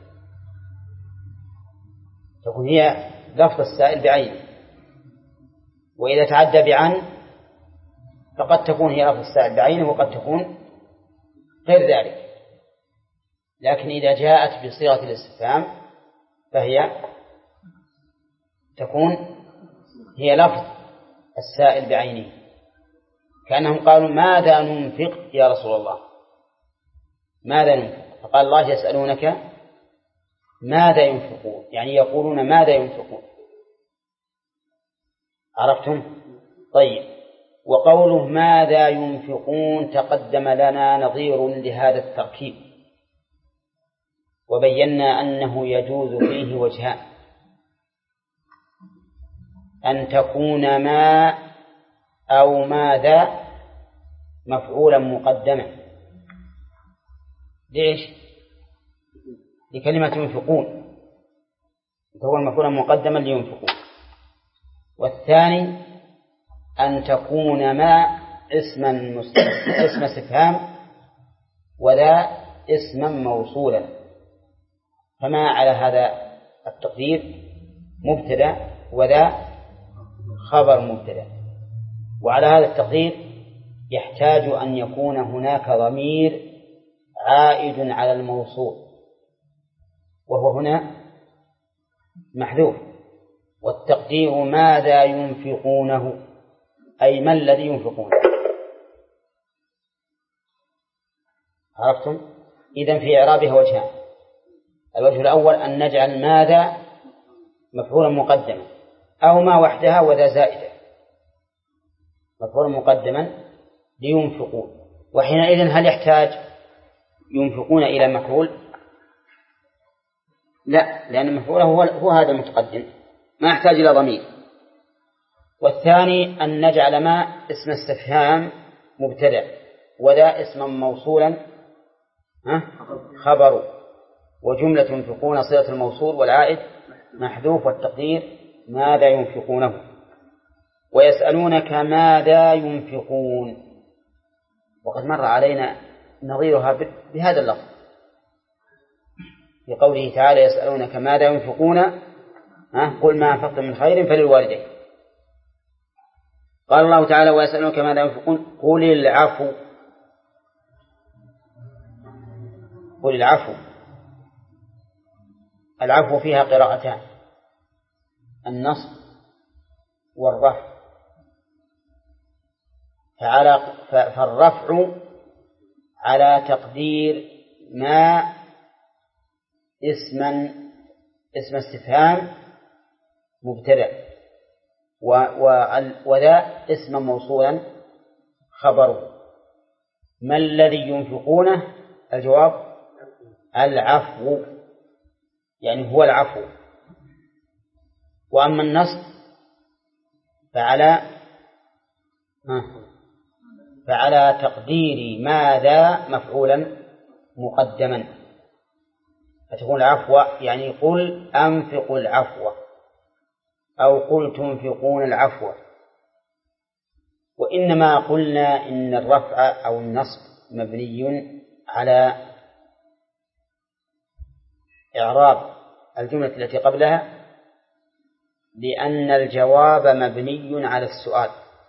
تكون هي لفظ السائل بعينه. وإذا تعدى بعن فقد تكون هي لفظ السائل بعينه وقد تكون غير ذلك. لكن إذا جاءت بصيغة الاستفهام فهي تكون هي لفظ السائل بعينه، كأنهم قالوا ماذا ننفق يا رسول الله، ماذا ننفق؟ فقال الله يسألونك ماذا ينفقون، يعني يقولون ماذا ينفقون. عرفتم؟ طيب. وقوله ماذا ينفقون تقدم لنا نظير لهذا التركيب وبينا أنه يجوز فيه وجهان: أن تكون ما أو ماذا مفعولا مقدما. ليش؟ لكلمة ينفقون فهو المفعول مقدما لينفقون. والثاني أن تكون ما اسما اسم استفهام وذا اسما موصولا، فما على هذا التقدير مبتدأ وذا خبر مبتدأ. وعلى هذا التقدير يحتاج أن يكون هناك ضمير عائد على الموصول وهو هنا محذوف، والتقدير ماذا ينفقونه، أي ما الذي ينفقونه. عرفتم؟ إذن في إعرابها وجهان: الوجه الأول أن نجعل ماذا مفعولا مقدما أو ما وحدها وذا زائدة مفعولا مقدما لينفقون. وحينئذ هل يحتاج ينفقون إلى مفعول؟ لا، لأن مفعوله هو, هو هذا المتقدم، ما يحتاج إلى ضمير. والثاني أن نجعل ما اسم استفهام مبتدأ وذا اسما موصولا خبر، وجملة ينفقون صيغة الموصول والعائد محذوف، والتقدير ماذا ينفقونه. ويسألونك ماذا ينفقون، وقد مر علينا نظيرها بهذا اللفظ في قوله تعالى يسألونك ماذا ينفقون قل ما أنفقتم من خير فللوالدين. قال الله تعالى ويسألونك ماذا ينفقون قل العفو، قل العفو. العفو فيها قراءتان: النصب والرفع. فعلى فالرفع على تقدير ما اسما اسم استفهام مبتدأ، وذا اسما موصولا خبره. ما الذي ينفقونه؟ الجواب العفو، يعني هو العفو. وأما النصب فعلى فعلى تقدير ماذا مفعولا مقدما، فتكون العفو يعني قل أنفقوا العفو أو قل تنفقون العفو. وإنما قلنا إن الرفع أو النصب مبني على إعراب الجملة التي قبلها، لأن الجواب مبني على السؤال.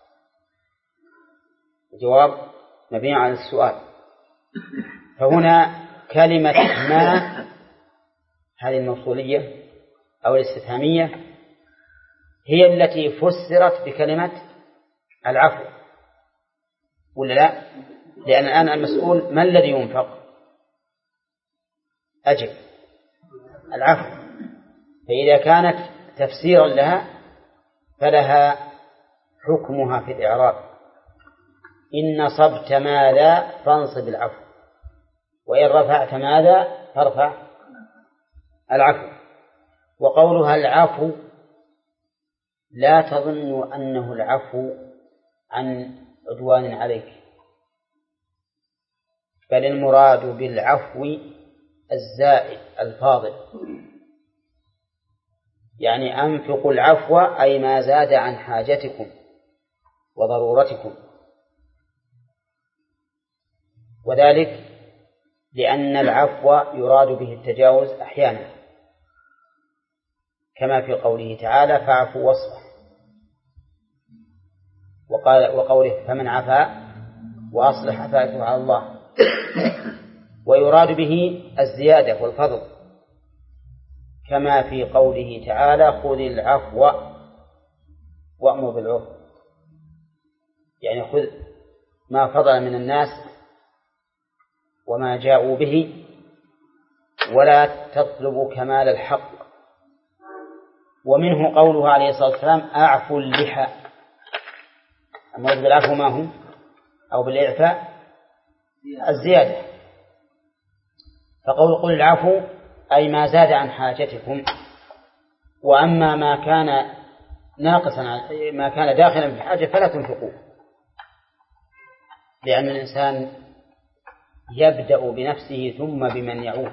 الجواب مبني على السؤال. فهنا كلمة ما هذه الموصولية أو الاستفهامية هي التي فسرت بكلمة العفو، ولا لا؟ لأن الآن المسؤول ما الذي ينفق؟ أجب العفو. فإذا كانت تفسيرا لها فلها حكمها في الإعراب: إن نصبت ماذا فانصب العفو، وإن رفعت ماذا فارفع العفو. وقولها العفو لا تظن أنه العفو عن عدوان عليك، بل المراد بالعفو الزائد الفاضل، يعني أنفقوا العفو أي ما زاد عن حاجتكم وضرورتكم. وذلك لأن العفو يراد به التجاوز أحيانا، كما في قوله تعالى فاعفوا واصفحوا، وقال وقوله فمن عفا وأصلح فأجره على الله. ويراد به الزيادة والفضل، كما في قوله تعالى خذ العفو وأمر بالعرف، يعني خذ ما فضل من الناس وما جاءوا به، ولا تطلبوا كمال الحق. ومنه قوله عليه الصلاة والسلام أعفوا اللحى. المراد بالعفو ما هو؟ أو بالإعفاء الزيادة. فقول قل العفو أي ما زاد عن حاجتكم، وأما ما كان ناقصا ما كان داخلا في الحاجة فلا تنفقوه، لأن الإنسان يبدأ بنفسه ثم بمن يعود.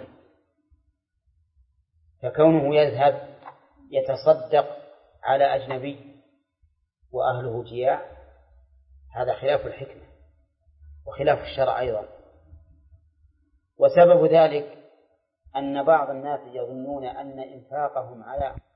فكونه يذهب يتصدق على أجنبي وأهله جياع هذا خلاف الحكمة وخلاف الشرع أيضا. وسبب ذلك أن بعض الناس يظنون أن إنفاقهم على